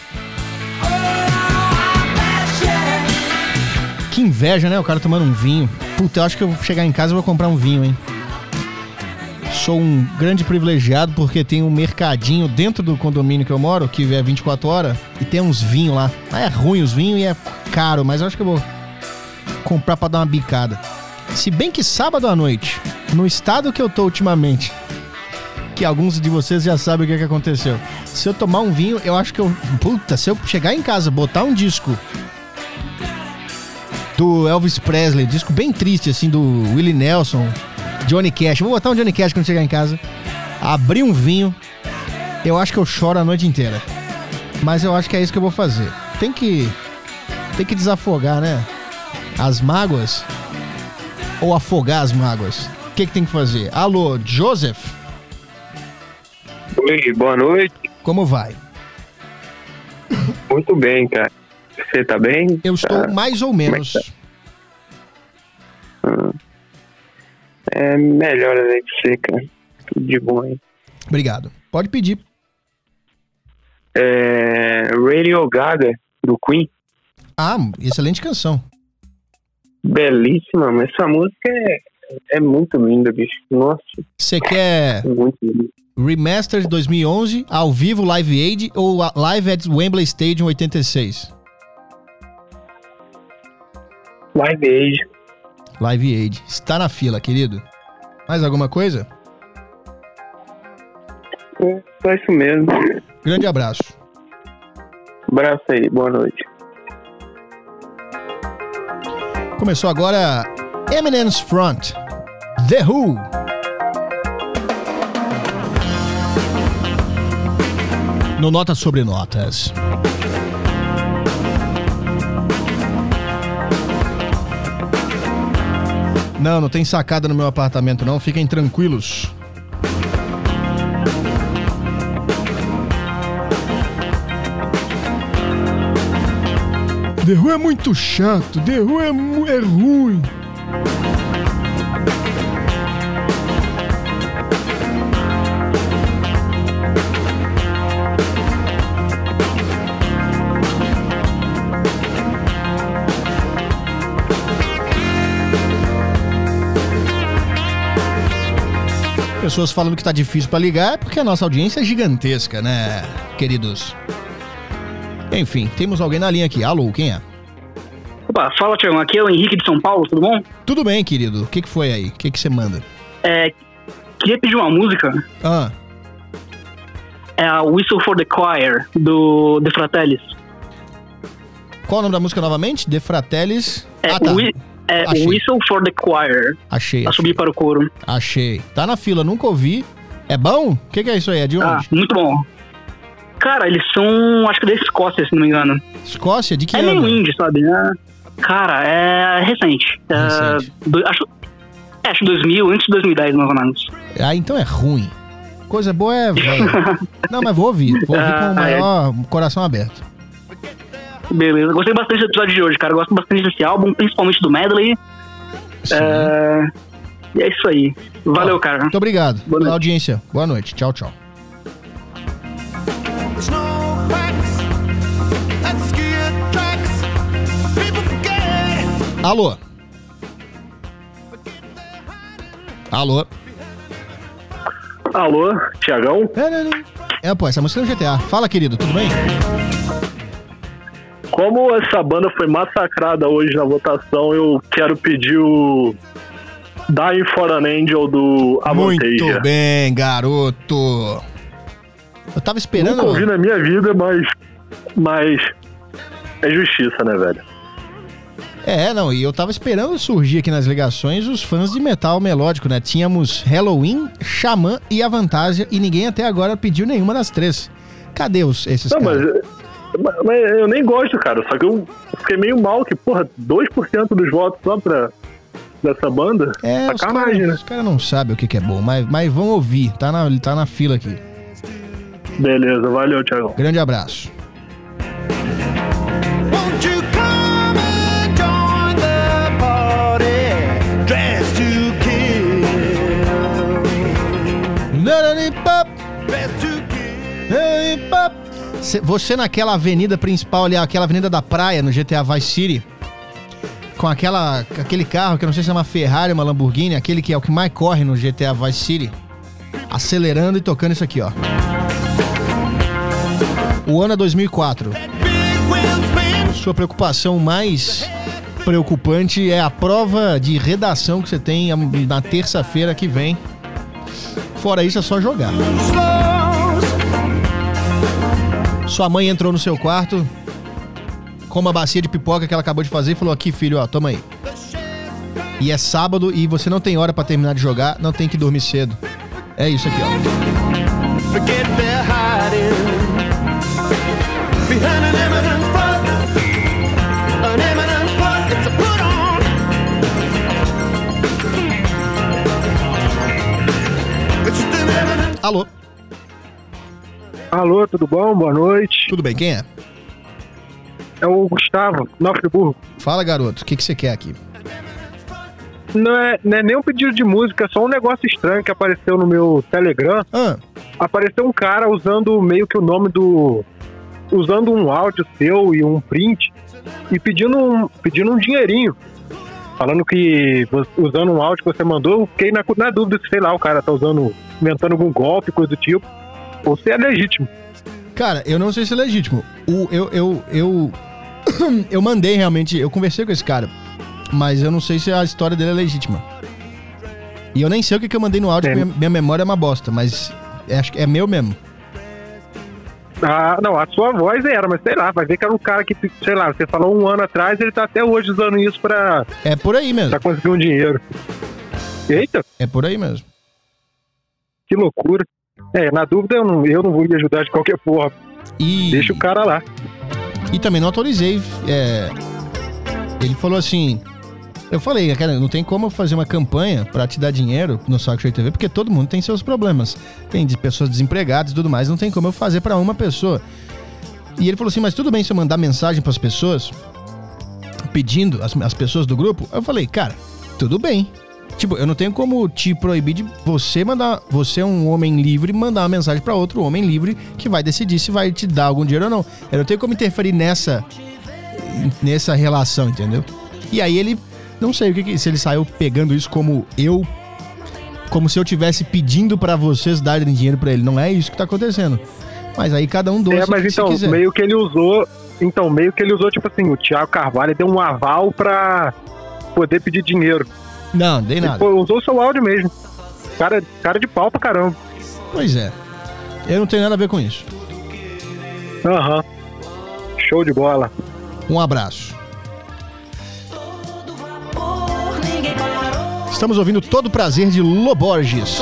Que inveja, né? O cara tomando um vinho. Puta, eu acho que eu vou chegar em casa e vou comprar um vinho, hein? Sou um grande privilegiado porque tem um mercadinho dentro do condomínio que eu moro, que é vinte e quatro horas, e tem uns vinhos lá. É ruim os vinhos e é caro, mas eu acho que eu vou comprar pra dar uma bicada. Se bem que sábado à noite, no estado que eu tô ultimamente, que alguns de vocês já sabem o que, que aconteceu. Se eu tomar um vinho, eu acho que eu... Puta, se eu chegar em casa, botar um disco do Elvis Presley, disco bem triste, assim, do Willie Nelson, Johnny Cash. Vou botar um Johnny Cash quando chegar em casa. Abrir um vinho. Eu acho que eu choro a noite inteira. Mas eu acho que é isso que eu vou fazer. Tem que... Tem que desafogar, né? As mágoas. Ou afogar as mágoas. O que que tem que fazer? Alô, Joseph? Oi, boa noite. Como vai? Muito bem, cara. Você tá bem? Eu estou tá... mais ou menos. Como é, que tá? é melhor a gente ser, cara. Tudo de bom aí. Obrigado. Pode pedir. É... Radio Gaga, do Queen. Ah, excelente canção. Belíssima, mas essa música é, é muito linda, bicho. Nossa. Você quer muito linda. Remaster de dois mil e onze, ao vivo, Live Aid ou Live at Wembley Stadium oitenta e seis? Live Aid. Live Aid. Está na fila, querido. Mais alguma coisa? É, só isso mesmo. Grande abraço. Abraço aí, boa noite. Começou agora Eminem's Front, The Who. No Notas sobre Notas. Não, não tem sacada no meu apartamento não, fiquem tranquilos. The Who é muito chato, The Who é, mu- é ruim. Pessoas falando que tá difícil pra ligar é porque a nossa audiência é gigantesca, né, queridos? Enfim, temos alguém na linha aqui. Alô, quem é? Opa, fala, Tiagão. Aqui é o Henrique de São Paulo, tudo bom? Tudo bem, querido. O que que foi aí? O que que você manda? É, queria pedir uma música. Ah, É a Whistle for the Choir, do The Fratellis. qual o nome da música novamente? De Fratellis. É, ah, tá. Whi- é Achei. Whistle for the Choir. Achei, Pra achei. subir para o coro. Achei. Tá na fila, nunca ouvi. É bom? O que que é isso aí? É de Ah, onde? muito bom. Cara, eles são, acho que da Escócia, se não me engano. Escócia? De que É ano? meio indie, sabe? É, cara, é recente. É, Recente. do- acho, é, acho dois mil, antes de dois mil e dez, mais ou menos. Ah, então é ruim. Coisa boa é velho. Não, mas vou ouvir. Vou ouvir com o Ah, maior coração aberto. Beleza, gostei bastante do episódio de hoje, cara. Gosto bastante desse álbum, principalmente do medley. Sim. É, e é isso aí. Valeu, cara. Muito obrigado Boa pela noite. audiência. Boa noite. Tchau, tchau. Snow cracks, as the ski tracks, people forget. Alô? Alô? Alô, Tiagão? É, pô, essa música é do G T A. Fala, querido, tudo bem? Como essa banda foi massacrada hoje na votação, eu quero pedir o Dying for an Angel do Avantasia. Muito bem, garoto. Eu tava esperando... Nunca ouvi na minha vida, mas, mas é justiça, né, velho? É, não, e eu tava esperando surgir aqui nas ligações os fãs de metal melódico, né? Tínhamos Halloween, Xamã e Avantasia, e ninguém até agora pediu nenhuma das três. Cadê os, esses Não, caras? mas, mas eu nem gosto, cara. Só que eu fiquei meio mal que, porra, dois por cento dos votos só pra dessa banda. É, os Sacanagem, caras né? os cara não sabem o que, que é bom, mas, mas vão ouvir, tá na, tá na fila aqui. Beleza, valeu, Thiago. Grande abraço. Won't you come and join the party? Dressed to kill. Dressed to kill. Cê- Você naquela avenida principal ali, aquela avenida da praia no G T A Vice City, com aquela, aquele carro que eu não sei se é uma Ferrari ou uma Lamborghini, aquele que é o que mais corre no G T A Vice City, acelerando e tocando isso aqui, ó. O ano é dois mil e quatro. Sua preocupação mais preocupante é a prova de redação que você tem na terça-feira que vem. Fora isso, é só jogar. Sua mãe entrou no seu quarto com uma bacia de pipoca que ela acabou de fazer e falou: aqui, filho, ó, toma aí. E é sábado e você não tem hora pra terminar de jogar, não tem que dormir cedo. É isso aqui, ó. Forget their hiding behind an eminent front. An eminent front, it's a put on. It's just an eminent. Alô? Alô, tudo bom? Boa noite. Tudo bem, quem é? É o Gustavo, Nova Friburgo. Fala, garoto, o que, que você quer aqui? Não é, não é nem um pedido de música, é só um negócio estranho que apareceu no meu Telegram. Ah, Apareceu um cara usando meio que o nome do... Usando um áudio seu e um print e pedindo um, pedindo um dinheirinho. Falando que vo- usando um áudio que você mandou, eu fiquei na, na dúvida se, sei lá, o cara tá usando, inventando algum golpe, coisa do tipo, ou se é legítimo. cara, eu não sei se é legítimo. O, eu, eu, eu, eu mandei realmente, eu conversei com esse cara, mas eu não sei se a história dele é legítima. E eu nem sei o que, que eu mandei no áudio, É. porque minha, minha memória é uma bosta, mas é, acho que é meu mesmo. Ah, não, a sua voz era, mas sei lá, vai ver que era um cara que, sei lá, você falou um ano atrás, ele tá até hoje usando isso pra, É por aí mesmo. pra conseguir um dinheiro. Eita, É por aí mesmo. que loucura. É, na dúvida eu não, eu não vou lhe ajudar de qualquer forma. E, Deixa o cara lá. e também não autorizei. é, ele falou assim: Eu falei, cara, não tem como eu fazer uma campanha pra te dar dinheiro no Saco Cheio T V, porque todo mundo tem seus problemas. Tem de pessoas desempregadas e tudo mais, não tem como eu fazer pra uma pessoa. E ele falou assim, mas tudo bem se eu mandar mensagem pras pessoas, pedindo, as, as pessoas do grupo? Eu falei, cara, tudo bem. Tipo, eu não tenho como te proibir de você mandar, você é um homem livre, mandar uma mensagem pra outro homem livre que vai decidir se vai te dar algum dinheiro ou não. Eu não tenho como interferir nessa, nessa relação, entendeu? E aí ele, não sei o que, se ele saiu pegando isso como eu, como se eu tivesse pedindo pra vocês darem dinheiro pra ele. Não é isso que tá acontecendo. Mas aí cada um doa É, se, mas se então, quiser. meio que ele usou, então, meio que ele usou, tipo assim, o Thiago Carvalho deu um aval pra poder pedir dinheiro. Não, dei nada. Ele, pô, usou o seu áudio mesmo. Cara, cara de pau pra caramba. Pois é. Eu não tenho nada a ver com isso. Aham. Uhum. Show de bola. Um abraço. Estamos ouvindo Todo o Prazer de Loborges.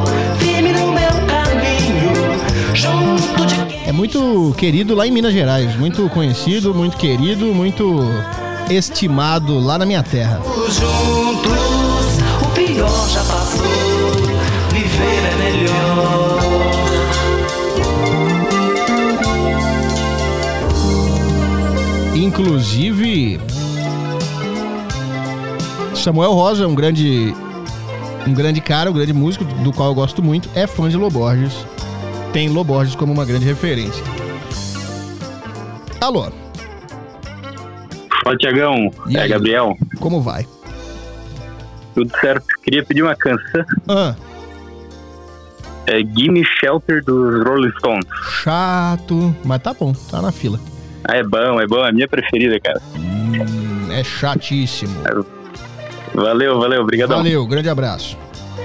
É muito querido lá em Minas Gerais. Muito conhecido, muito querido, muito estimado lá na minha terra. Juntos, o pior já passou, viver é melhor. Inclusive, Samuel Rosa é um grande, um grande cara, um grande músico, do qual eu gosto muito, é fã de Loborges. Tem Loborges como uma grande referência. Alô? Fala, Tiagão. E É aí? Gabriel. Como vai? Tudo certo. Queria pedir uma canção. Ah, É Gimme Shelter dos Rolling Stones. chato, mas tá bom, tá na fila. Ah, é bom, é bom. É a minha preferida, cara. Hum, é chatíssimo. Valeu, valeu. Obrigadão. Valeu, grande abraço.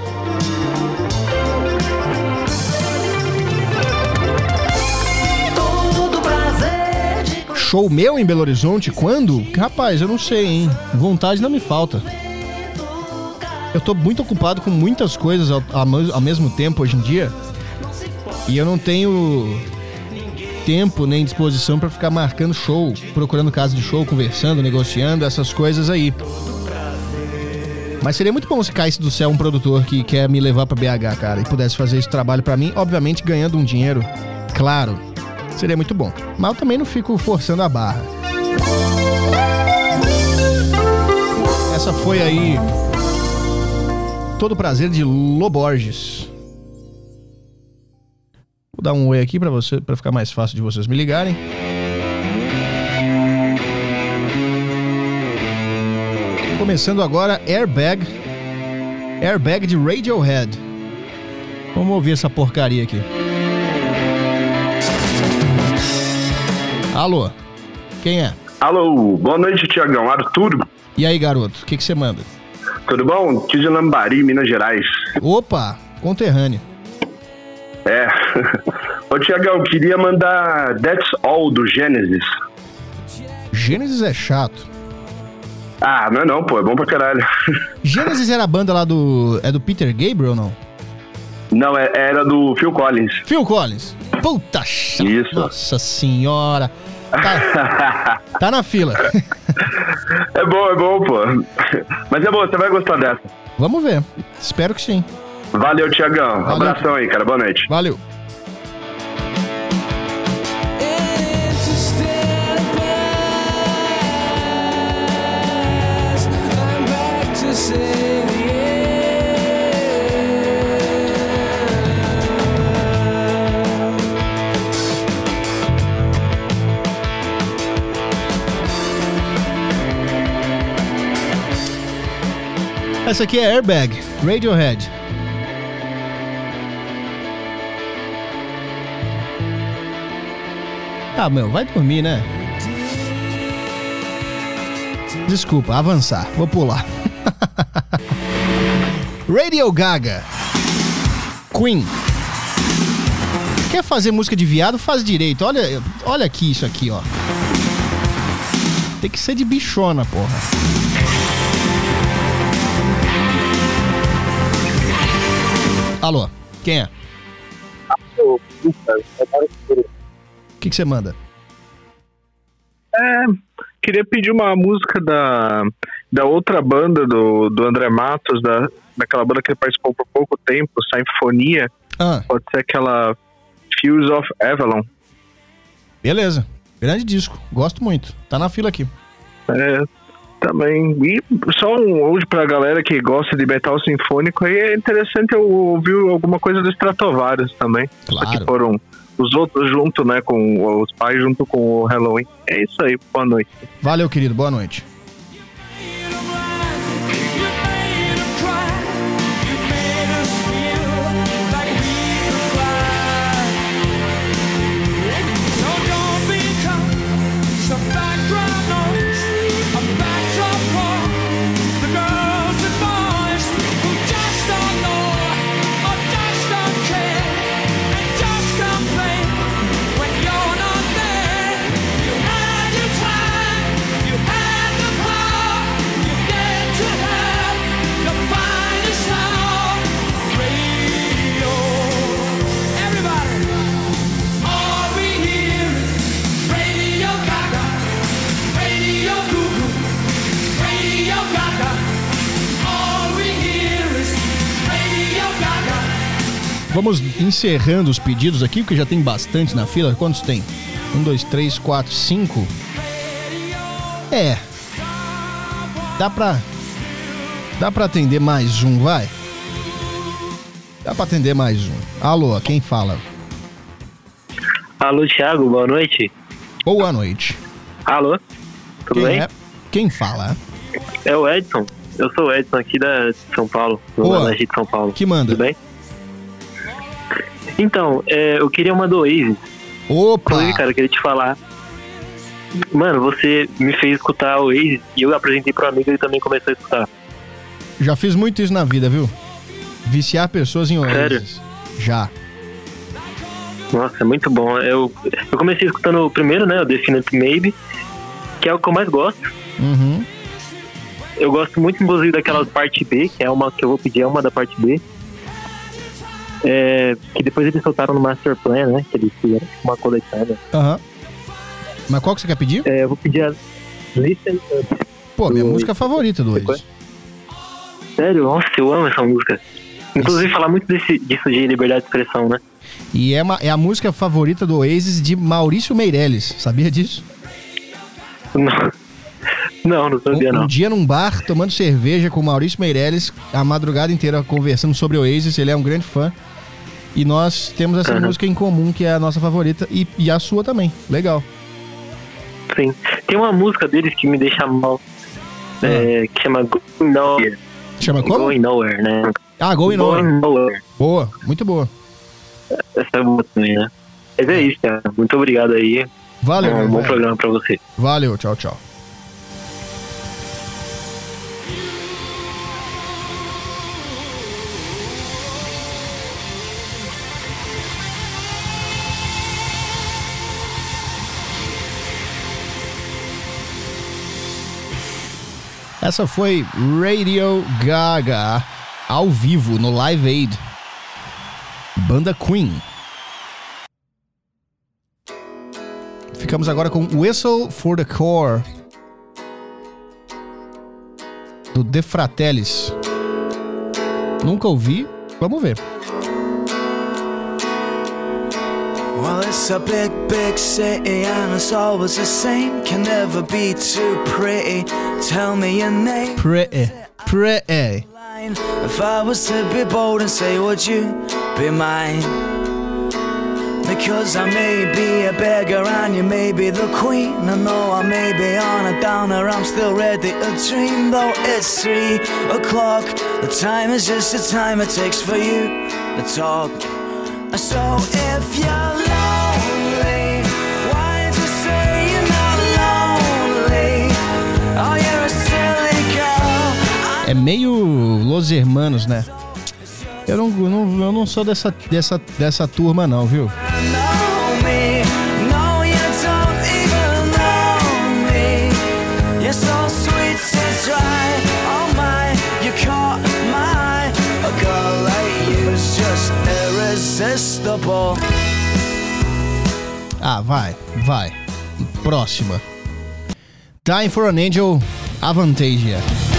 Show meu em Belo Horizonte? Quando? Rapaz, eu não sei, hein? Vontade não me falta. Eu tô muito ocupado com muitas coisas ao, ao, ao mesmo tempo hoje em dia. E eu não tenho tempo nem disposição pra ficar marcando show, procurando casa de show, conversando, negociando, essas coisas aí. Mas seria muito bom se caísse do céu um produtor que quer me levar pra B H, cara, e pudesse fazer esse trabalho pra mim, obviamente ganhando um dinheiro, claro. Seria muito bom. Mas eu também não fico forçando a barra. Essa foi aí Todo o Prazer de Loborges. Vou dar um oi aqui pra você, para ficar mais fácil de vocês me ligarem. Começando agora Airbag. Airbag de Radiohead. Vamos ouvir essa porcaria aqui. Alô, quem é? Alô, boa noite, Tiagão. Arthur. E aí, garoto, o que que você manda? Tudo bom? Aqui de Lambari, Minas Gerais. Opa, conterrâneo. É. Ô, Tiagão, queria mandar That's All do Genesis. Genesis é chato. Ah, não é não, pô. É bom pra caralho. Genesis era a banda lá do... É do Peter Gabriel ou não? Não, é, era do Phil Collins. Phil Collins. Puta chato. Isso. Nossa senhora. Tá, tá na fila. É bom, é bom, pô. Mas é bom, você vai gostar dessa. Vamos ver. Espero que sim. Valeu, Tiagão. Valeu. Abração aí, cara. Boa noite. Valeu. Essa aqui é Airbag, Radiohead. Ah, meu, vai dormir, né? Desculpa, avançar. Vou pular. Radio Gaga. Queen. Quer fazer música de viado? Faz direito. Olha, olha aqui isso aqui, ó. Tem que ser de bichona, porra. Alô, quem é? O que que você manda? É, queria pedir uma música da da outra banda do, do André Matos, da, daquela banda que ele participou por pouco tempo, Sinfonia. Ah. Pode ser aquela Fuse of Avalon. Beleza. Grande disco. Gosto muito. Tá na fila aqui. É, também. E só um hoje pra galera que gosta de metal sinfônico, aí é interessante eu ouvir alguma coisa do Stratovarius também. Claro. Que foram os outros junto, né, com os pais junto com o Halloween. É isso aí, boa noite. Valeu, querido, boa noite. Vamos encerrando os pedidos aqui, porque já tem bastante na fila. Quantos tem? Um, dois, três, quatro, cinco. É. Dá pra... Dá pra atender mais um, vai? Dá pra atender mais um. Alô, quem fala? Alô, Thiago, boa noite. Boa noite. Alô, tudo quem bem? É? Quem fala? É o Edson. Eu sou o Edson aqui da de São Paulo, do Nordeste de São Paulo. Que manda? Tudo bem? Então, é, eu queria uma do Oasis. Opa! Inclusive, cara, eu queria te falar. Mano, você me fez escutar o Oasis e eu apresentei pro amigo e ele também começou a escutar. Já fiz muito isso na vida, viu? Viciar pessoas em Oasis. Sério? Já. Nossa, é muito bom. Eu, eu comecei escutando o primeiro, né, o Definite Maybe, que é o que eu mais gosto. Uhum. Eu gosto muito, inclusive, daquela parte B, que é uma que eu vou pedir, é uma da parte B. É, que depois eles soltaram no Master Plan, né? Que eles fizeram uma coletânea. Aham. Uhum. Mas qual que você quer pedir? É, eu vou pedir a Listen Up. Pô, minha do... música favorita do Oasis. Sério? Nossa, eu amo essa música. Inclusive, Esse... falar muito desse, disso de liberdade de expressão, né? E é, uma, é a música favorita do Oasis de Maurício Meirelles. Sabia disso? Não. Não, não sabia um, não. Um dia num bar, tomando cerveja com o Maurício Meirelles, a madrugada inteira conversando sobre o Oasis, ele é um grande fã. E nós temos essa uhum. música em comum, que é a nossa favorita, e, e a sua também. Legal. Sim. Tem uma música deles que me deixa mal, ah. é, que chama Going Nowhere. Chama como? Going Nowhere, né? Ah, Going, Going Nowhere. Nowhere. Boa, muito boa. Essa é boa também, né? Mas é isso, cara. Muito obrigado aí. Valeu, Um bom velho. programa pra você. Valeu, tchau, tchau. Essa foi Radio Gaga, ao vivo, no Live Aid. Banda Queen. Ficamos agora com Whistle for the Core, do De Fratellis. Nunca ouvi, vamos ver. Well, it's a big, big city and it's always the same. Can never be too pretty. Tell me your name. Pretty, pretty. If I was to be bold and say, would you be mine? Because I may be a beggar and you may be the queen. I know I may be on a downer, I'm still ready to dream. Though it's three o'clock, the time is just the time it takes for you to talk. So if you're lonely, why don't you say you're not lonely? Oh, you're a silly girl. É meio Los Hermanos, né? Eu não, eu não, eu não sou dessa, dessa, dessa turma não, viu? Ah, vai, vai. Próxima. Dying for an Angel, Avantasia.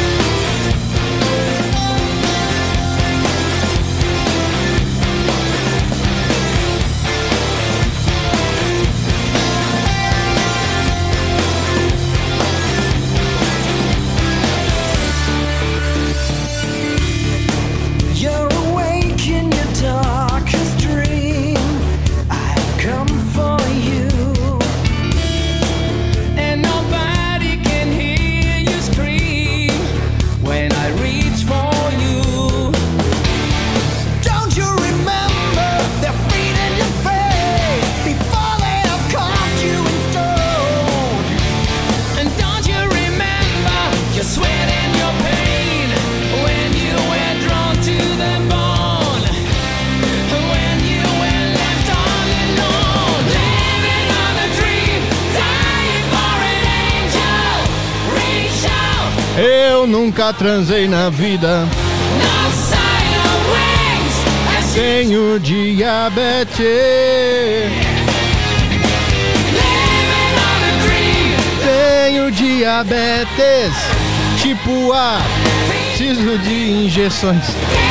Eu nunca transei na vida. Tenho diabetes. Tenho diabetes tipo A. Preciso de injeções.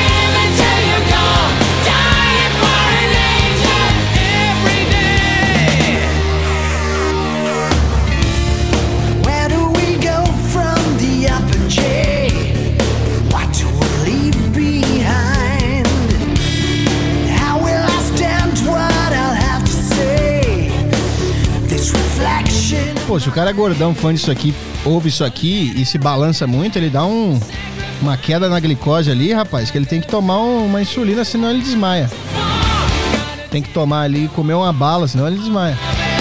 Pô, se o cara é gordão, fã disso aqui, ouve isso aqui e se balança muito, ele dá um, uma queda na glicose ali, rapaz, que ele tem que tomar um, uma insulina, senão ele desmaia. Tem que tomar ali, comer uma bala, senão ele desmaia.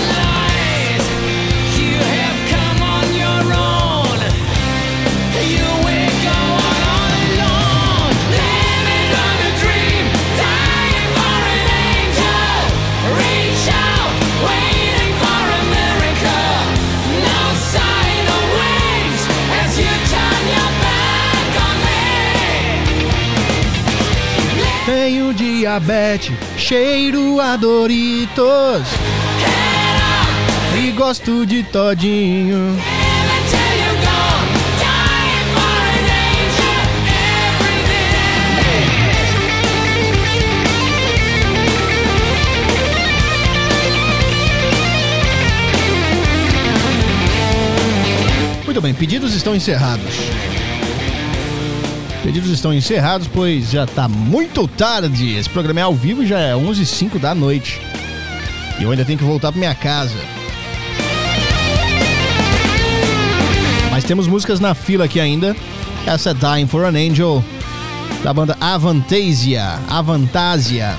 Tenho diabetes, cheiro a Doritos e gosto de todinho. Muito bem, pedidos estão encerrados. Pedidos estão encerrados, pois já tá muito tarde. Esse programa é ao vivo e já é onze e cinco da noite. E eu ainda tenho que voltar pra minha casa. Mas temos músicas na fila aqui ainda. Essa é Dying for an Angel, da banda Avantasia. Avantasia.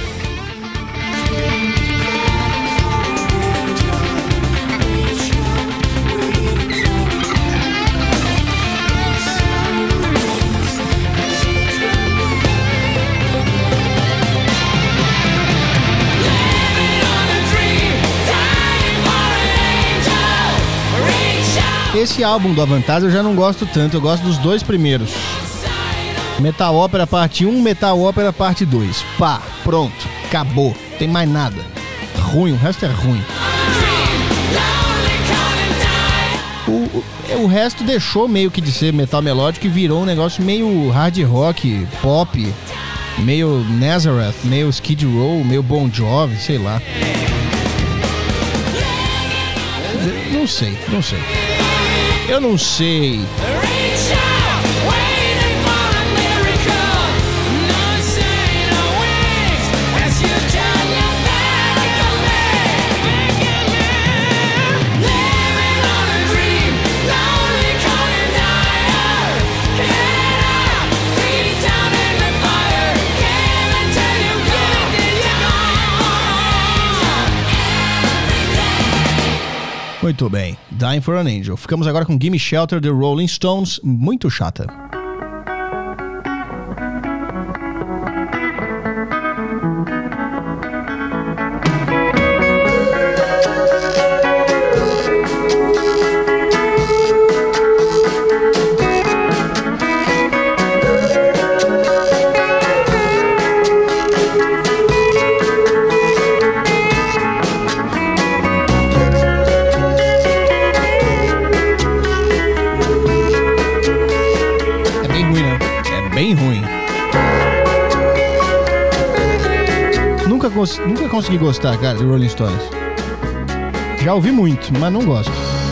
Esse álbum do Avantasia eu já não gosto tanto, eu gosto dos dois primeiros. Metal Opera parte um, Metal Opera parte dois. Pá, pronto, acabou, tem mais nada. Ruim, o resto é ruim. O, o, o resto deixou meio que de ser metal melódico e virou um negócio meio hard rock, pop, meio Nazareth, meio Skid Row, meio Bon Jovi, sei lá. Não sei, não sei. Eu não sei. Muito bem, Dying for an Angel. Ficamos agora com Gimme Shelter, The Rolling Stones, muito chata. We'll be right back. gos- nunca consegui gostar, cara, de Rolling Stones. Já ouvi muito, mas não gosto.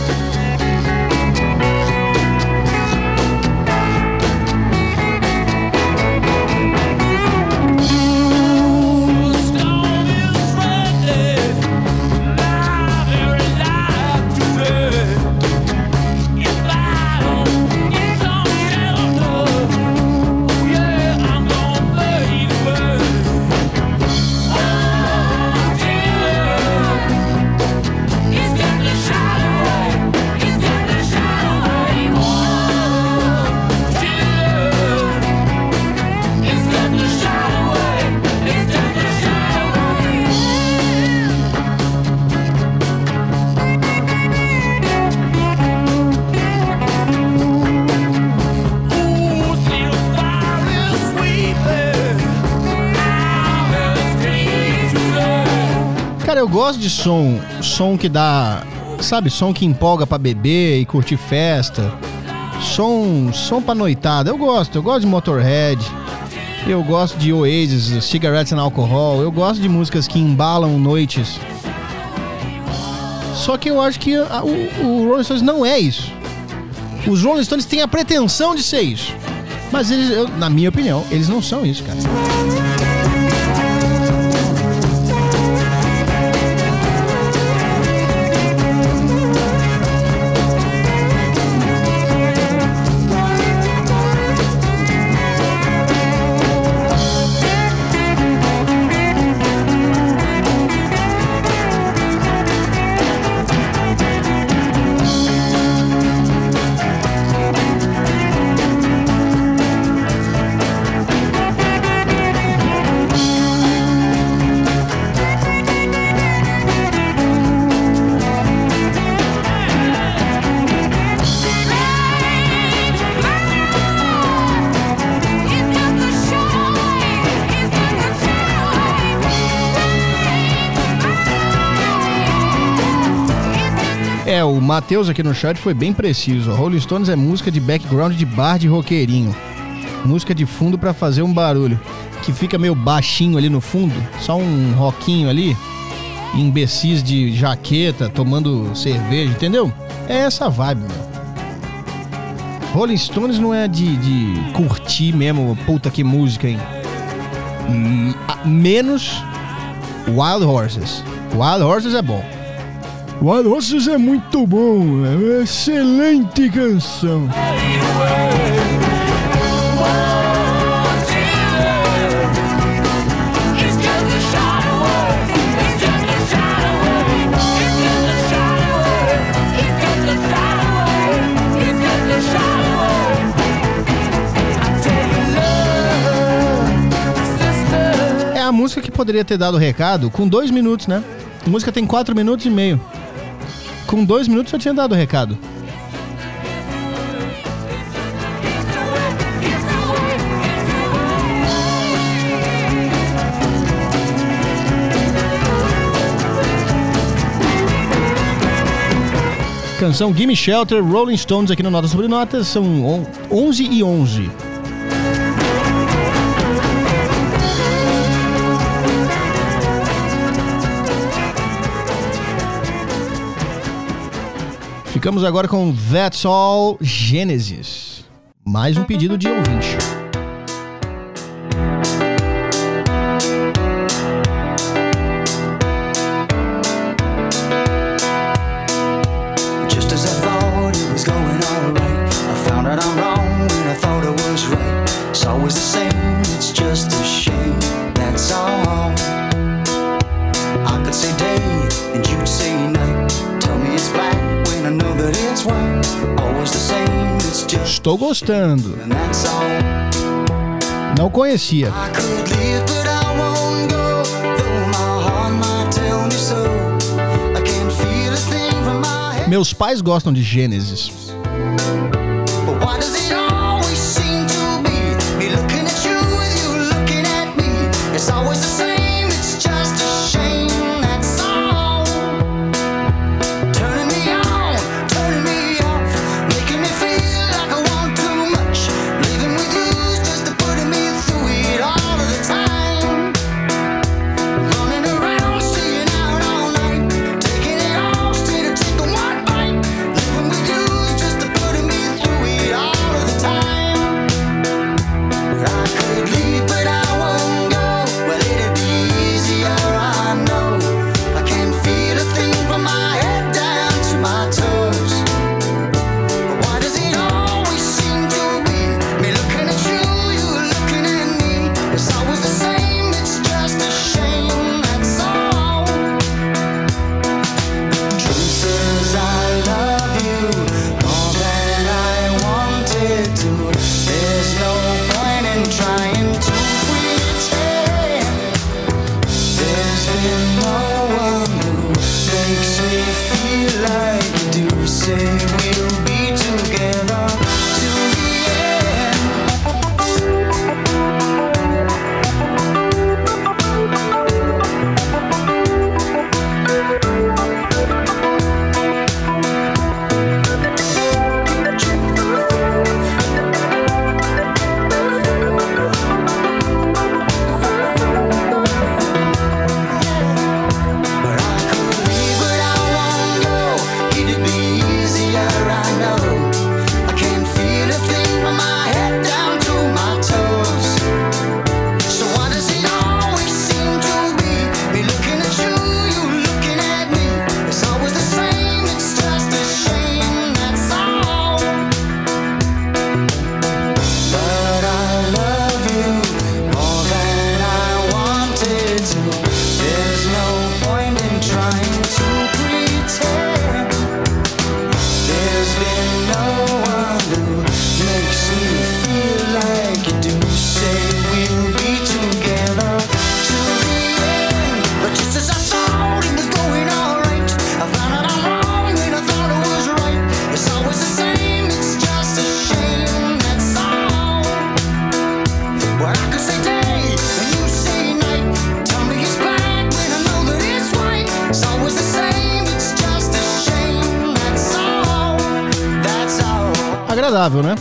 Cara, eu gosto de som, som que dá, sabe, som que empolga pra beber e curtir festa. Som, som pra noitada, eu gosto, eu gosto de Motorhead, eu gosto de Oasis, Cigarettes and Alcohol, eu gosto de músicas que embalam noites. Só que eu acho que a, o, o Rolling Stones não é isso. Os Rolling Stones têm a pretensão de ser isso. Mas eles, eu, na minha opinião, eles não são isso, cara. É, o Matheus aqui no chat foi bem preciso. Rolling Stones é música de background de bar de roqueirinho. Música de fundo pra fazer um barulho. Que fica meio baixinho ali no fundo. Só um rockinho ali. Imbecis de jaqueta, tomando cerveja, entendeu? É essa vibe, meu. Rolling Stones não é de, de curtir mesmo, puta que música, hein? M- menos Wild Horses. Wild Horses é bom. Wild Horses é muito bom, é uma excelente canção. É a música que poderia ter dado o recado com dois minutos, né? A música tem quatro minutos e meio. Com dois minutos eu tinha dado o recado. Canção Gimme Shelter, Rolling Stones aqui no Notas Sobre Notas. São onze e onze. Ficamos agora com That's All Genesis. Mais um pedido de ouvinte. Just as I thought it was going alright, I found out I'm wrong when I thought I was right. It's always the same, it's just a shame. That's all. I could say day and you'd say night. Tell me it's black. Estou gostando. Não conhecia. Meus pais gostam de Gênesis. Running agradável, né?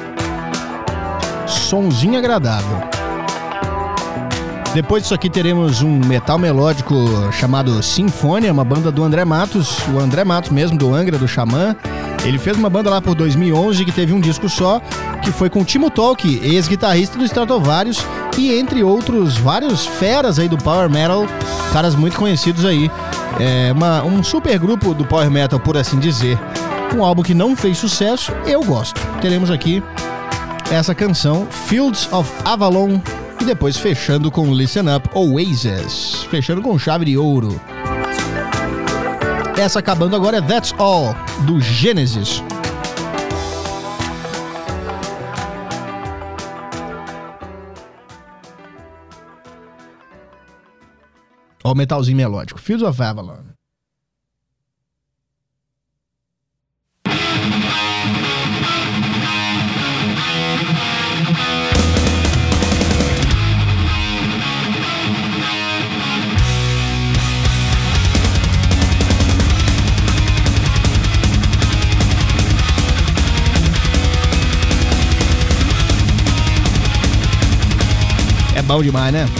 Sonzinho agradável. Depois disso aqui teremos um metal melódico chamado Sinfonia, uma banda do André Matos, o André Matos mesmo, do Angra, do Xamã. Ele fez uma banda lá por dois mil e onze que teve um disco só, que foi com o Timo Tolkki, ex-guitarrista do Stratovarius, e entre outros vários feras aí do Power Metal, caras muito conhecidos aí. É uma, um super grupo do Power Metal, por assim dizer. Um álbum que não fez sucesso, eu gosto. Teremos aqui essa canção, Fields of Avalon, e depois fechando com Listen Up, Oasis, fechando com chave de ouro. Essa acabando agora é That's All, do Genesis. Ó o metalzinho melódico, Fields of Avalon. É bom demais, né?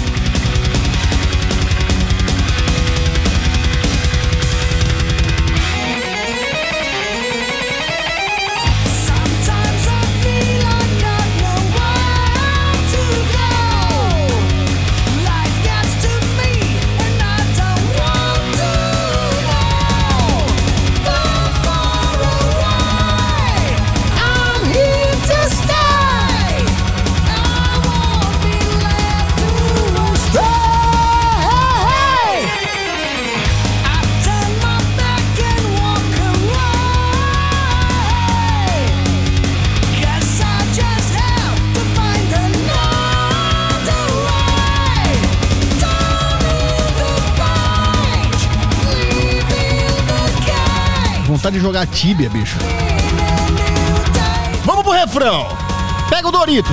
Vontade de jogar Tibia, bicho. Vamos pro refrão. Pega o Doritos.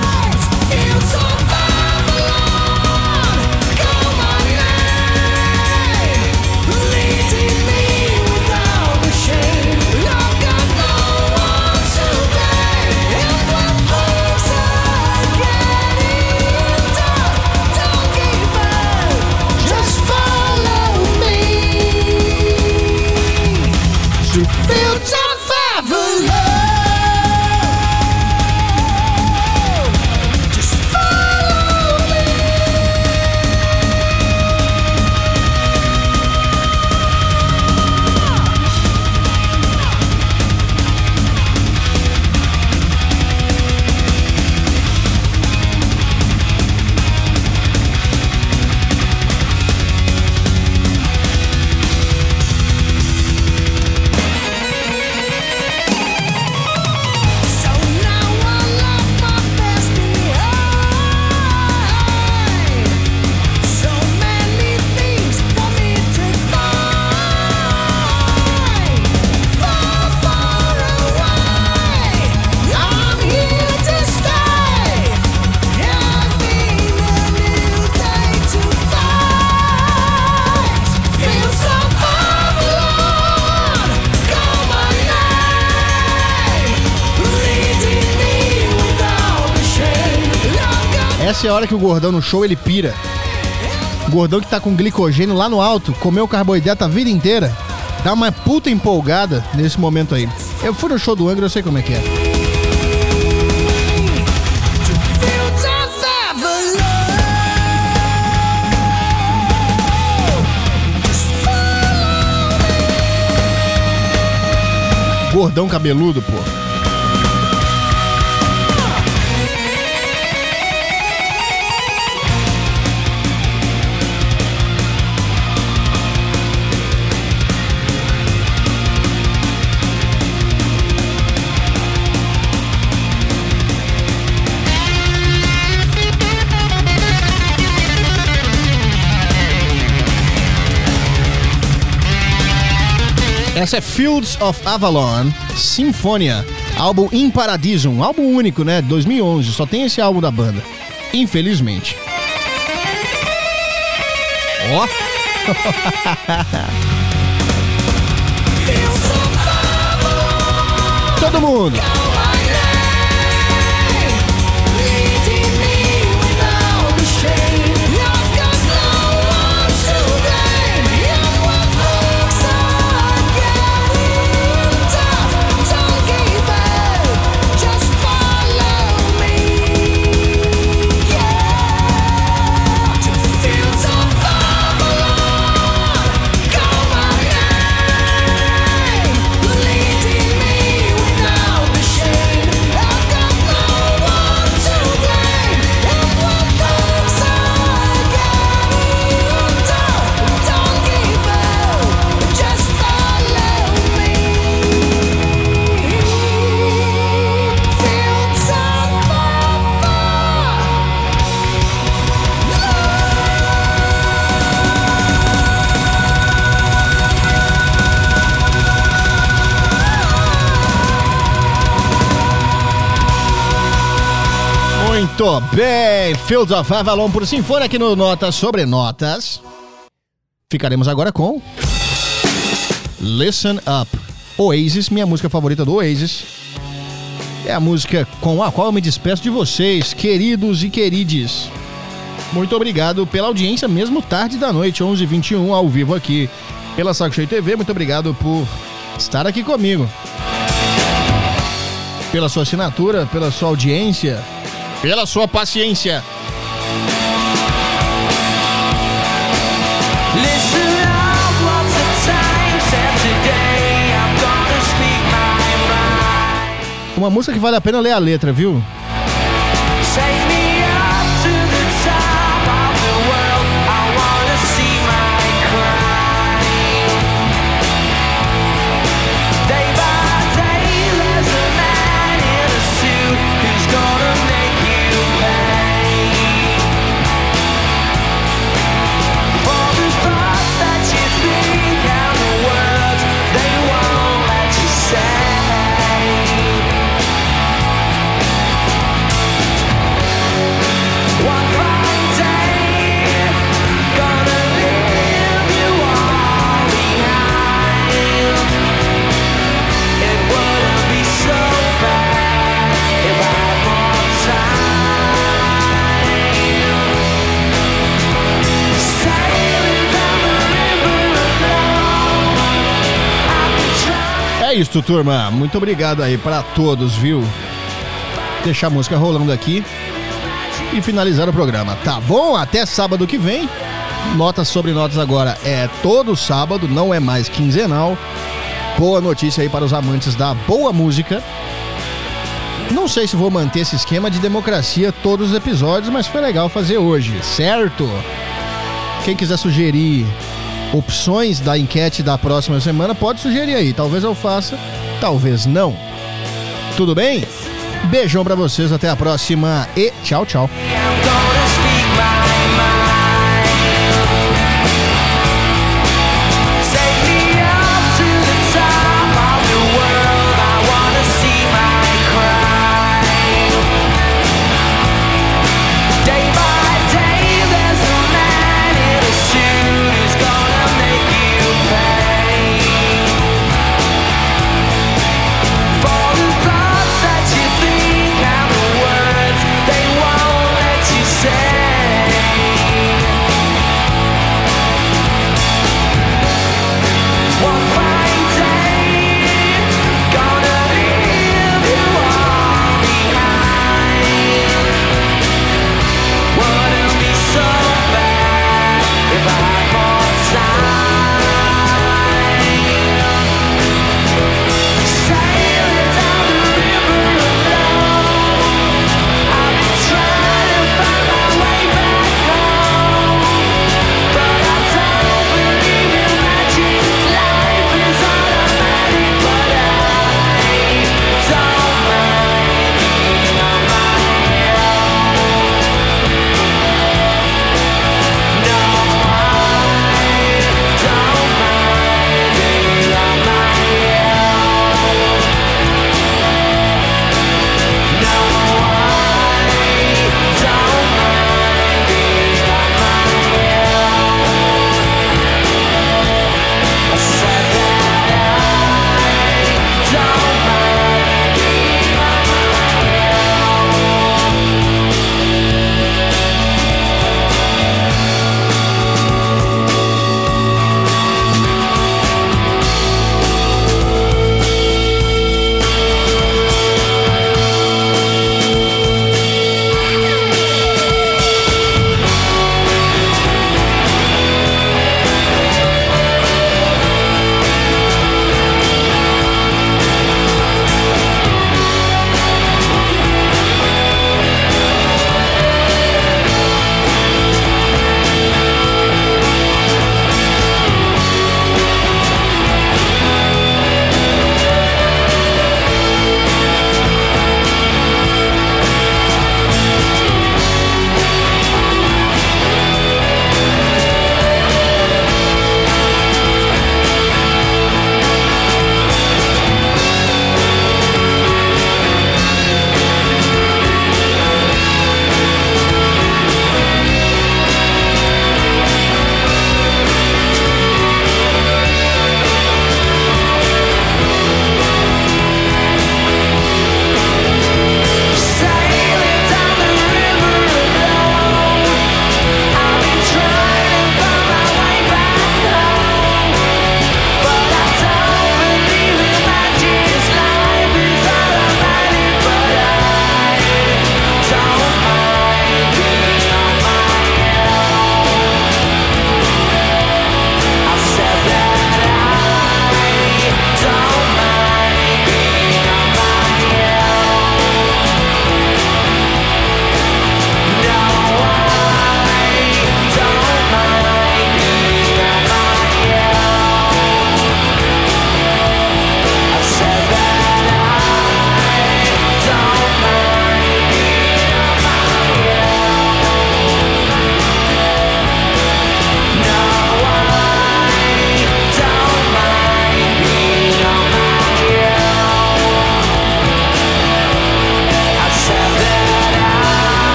Essa é a hora que o gordão no show ele pira. O gordão que tá com glicogênio lá no alto, comeu carboidrato a vida inteira, dá uma puta empolgada nesse momento aí. Eu fui no show do Angra, eu sei como é que é. Gordão cabeludo, pô. Essa é Fields of Avalon, Sinfonia, álbum In Paradiso, um álbum único, né, dois mil e onze, só tem esse álbum da banda, infelizmente. Ó! Todo mundo! Muito bem, Fields of Avalon por Sinfônia aqui no Notas sobre Notas. Ficaremos agora com Listen Up, Oasis, minha música favorita do Oasis. É a música com a qual eu me despeço de vocês, queridos e querides. Muito obrigado pela audiência, mesmo tarde da noite, onze e vinte e um, ao vivo aqui pela Saco Cheio T V. Muito obrigado por estar aqui comigo. Pela sua assinatura, pela sua audiência, pela sua paciência. Uma música que vale a pena ler a letra, viu? É isso, turma. Muito obrigado aí pra todos, viu? Deixar a música rolando aqui e finalizar o programa, tá bom? Até sábado que vem. Notas sobre Notas agora é todo sábado, não é mais quinzenal. Boa notícia aí para os amantes da boa música. Não sei se vou manter esse esquema de democracia todos os episódios, mas foi legal fazer hoje, certo? Quem quiser sugerir opções da enquete da próxima semana, pode sugerir aí. Talvez eu faça, talvez não. Tudo bem? Beijão pra vocês, até a próxima e tchau, tchau.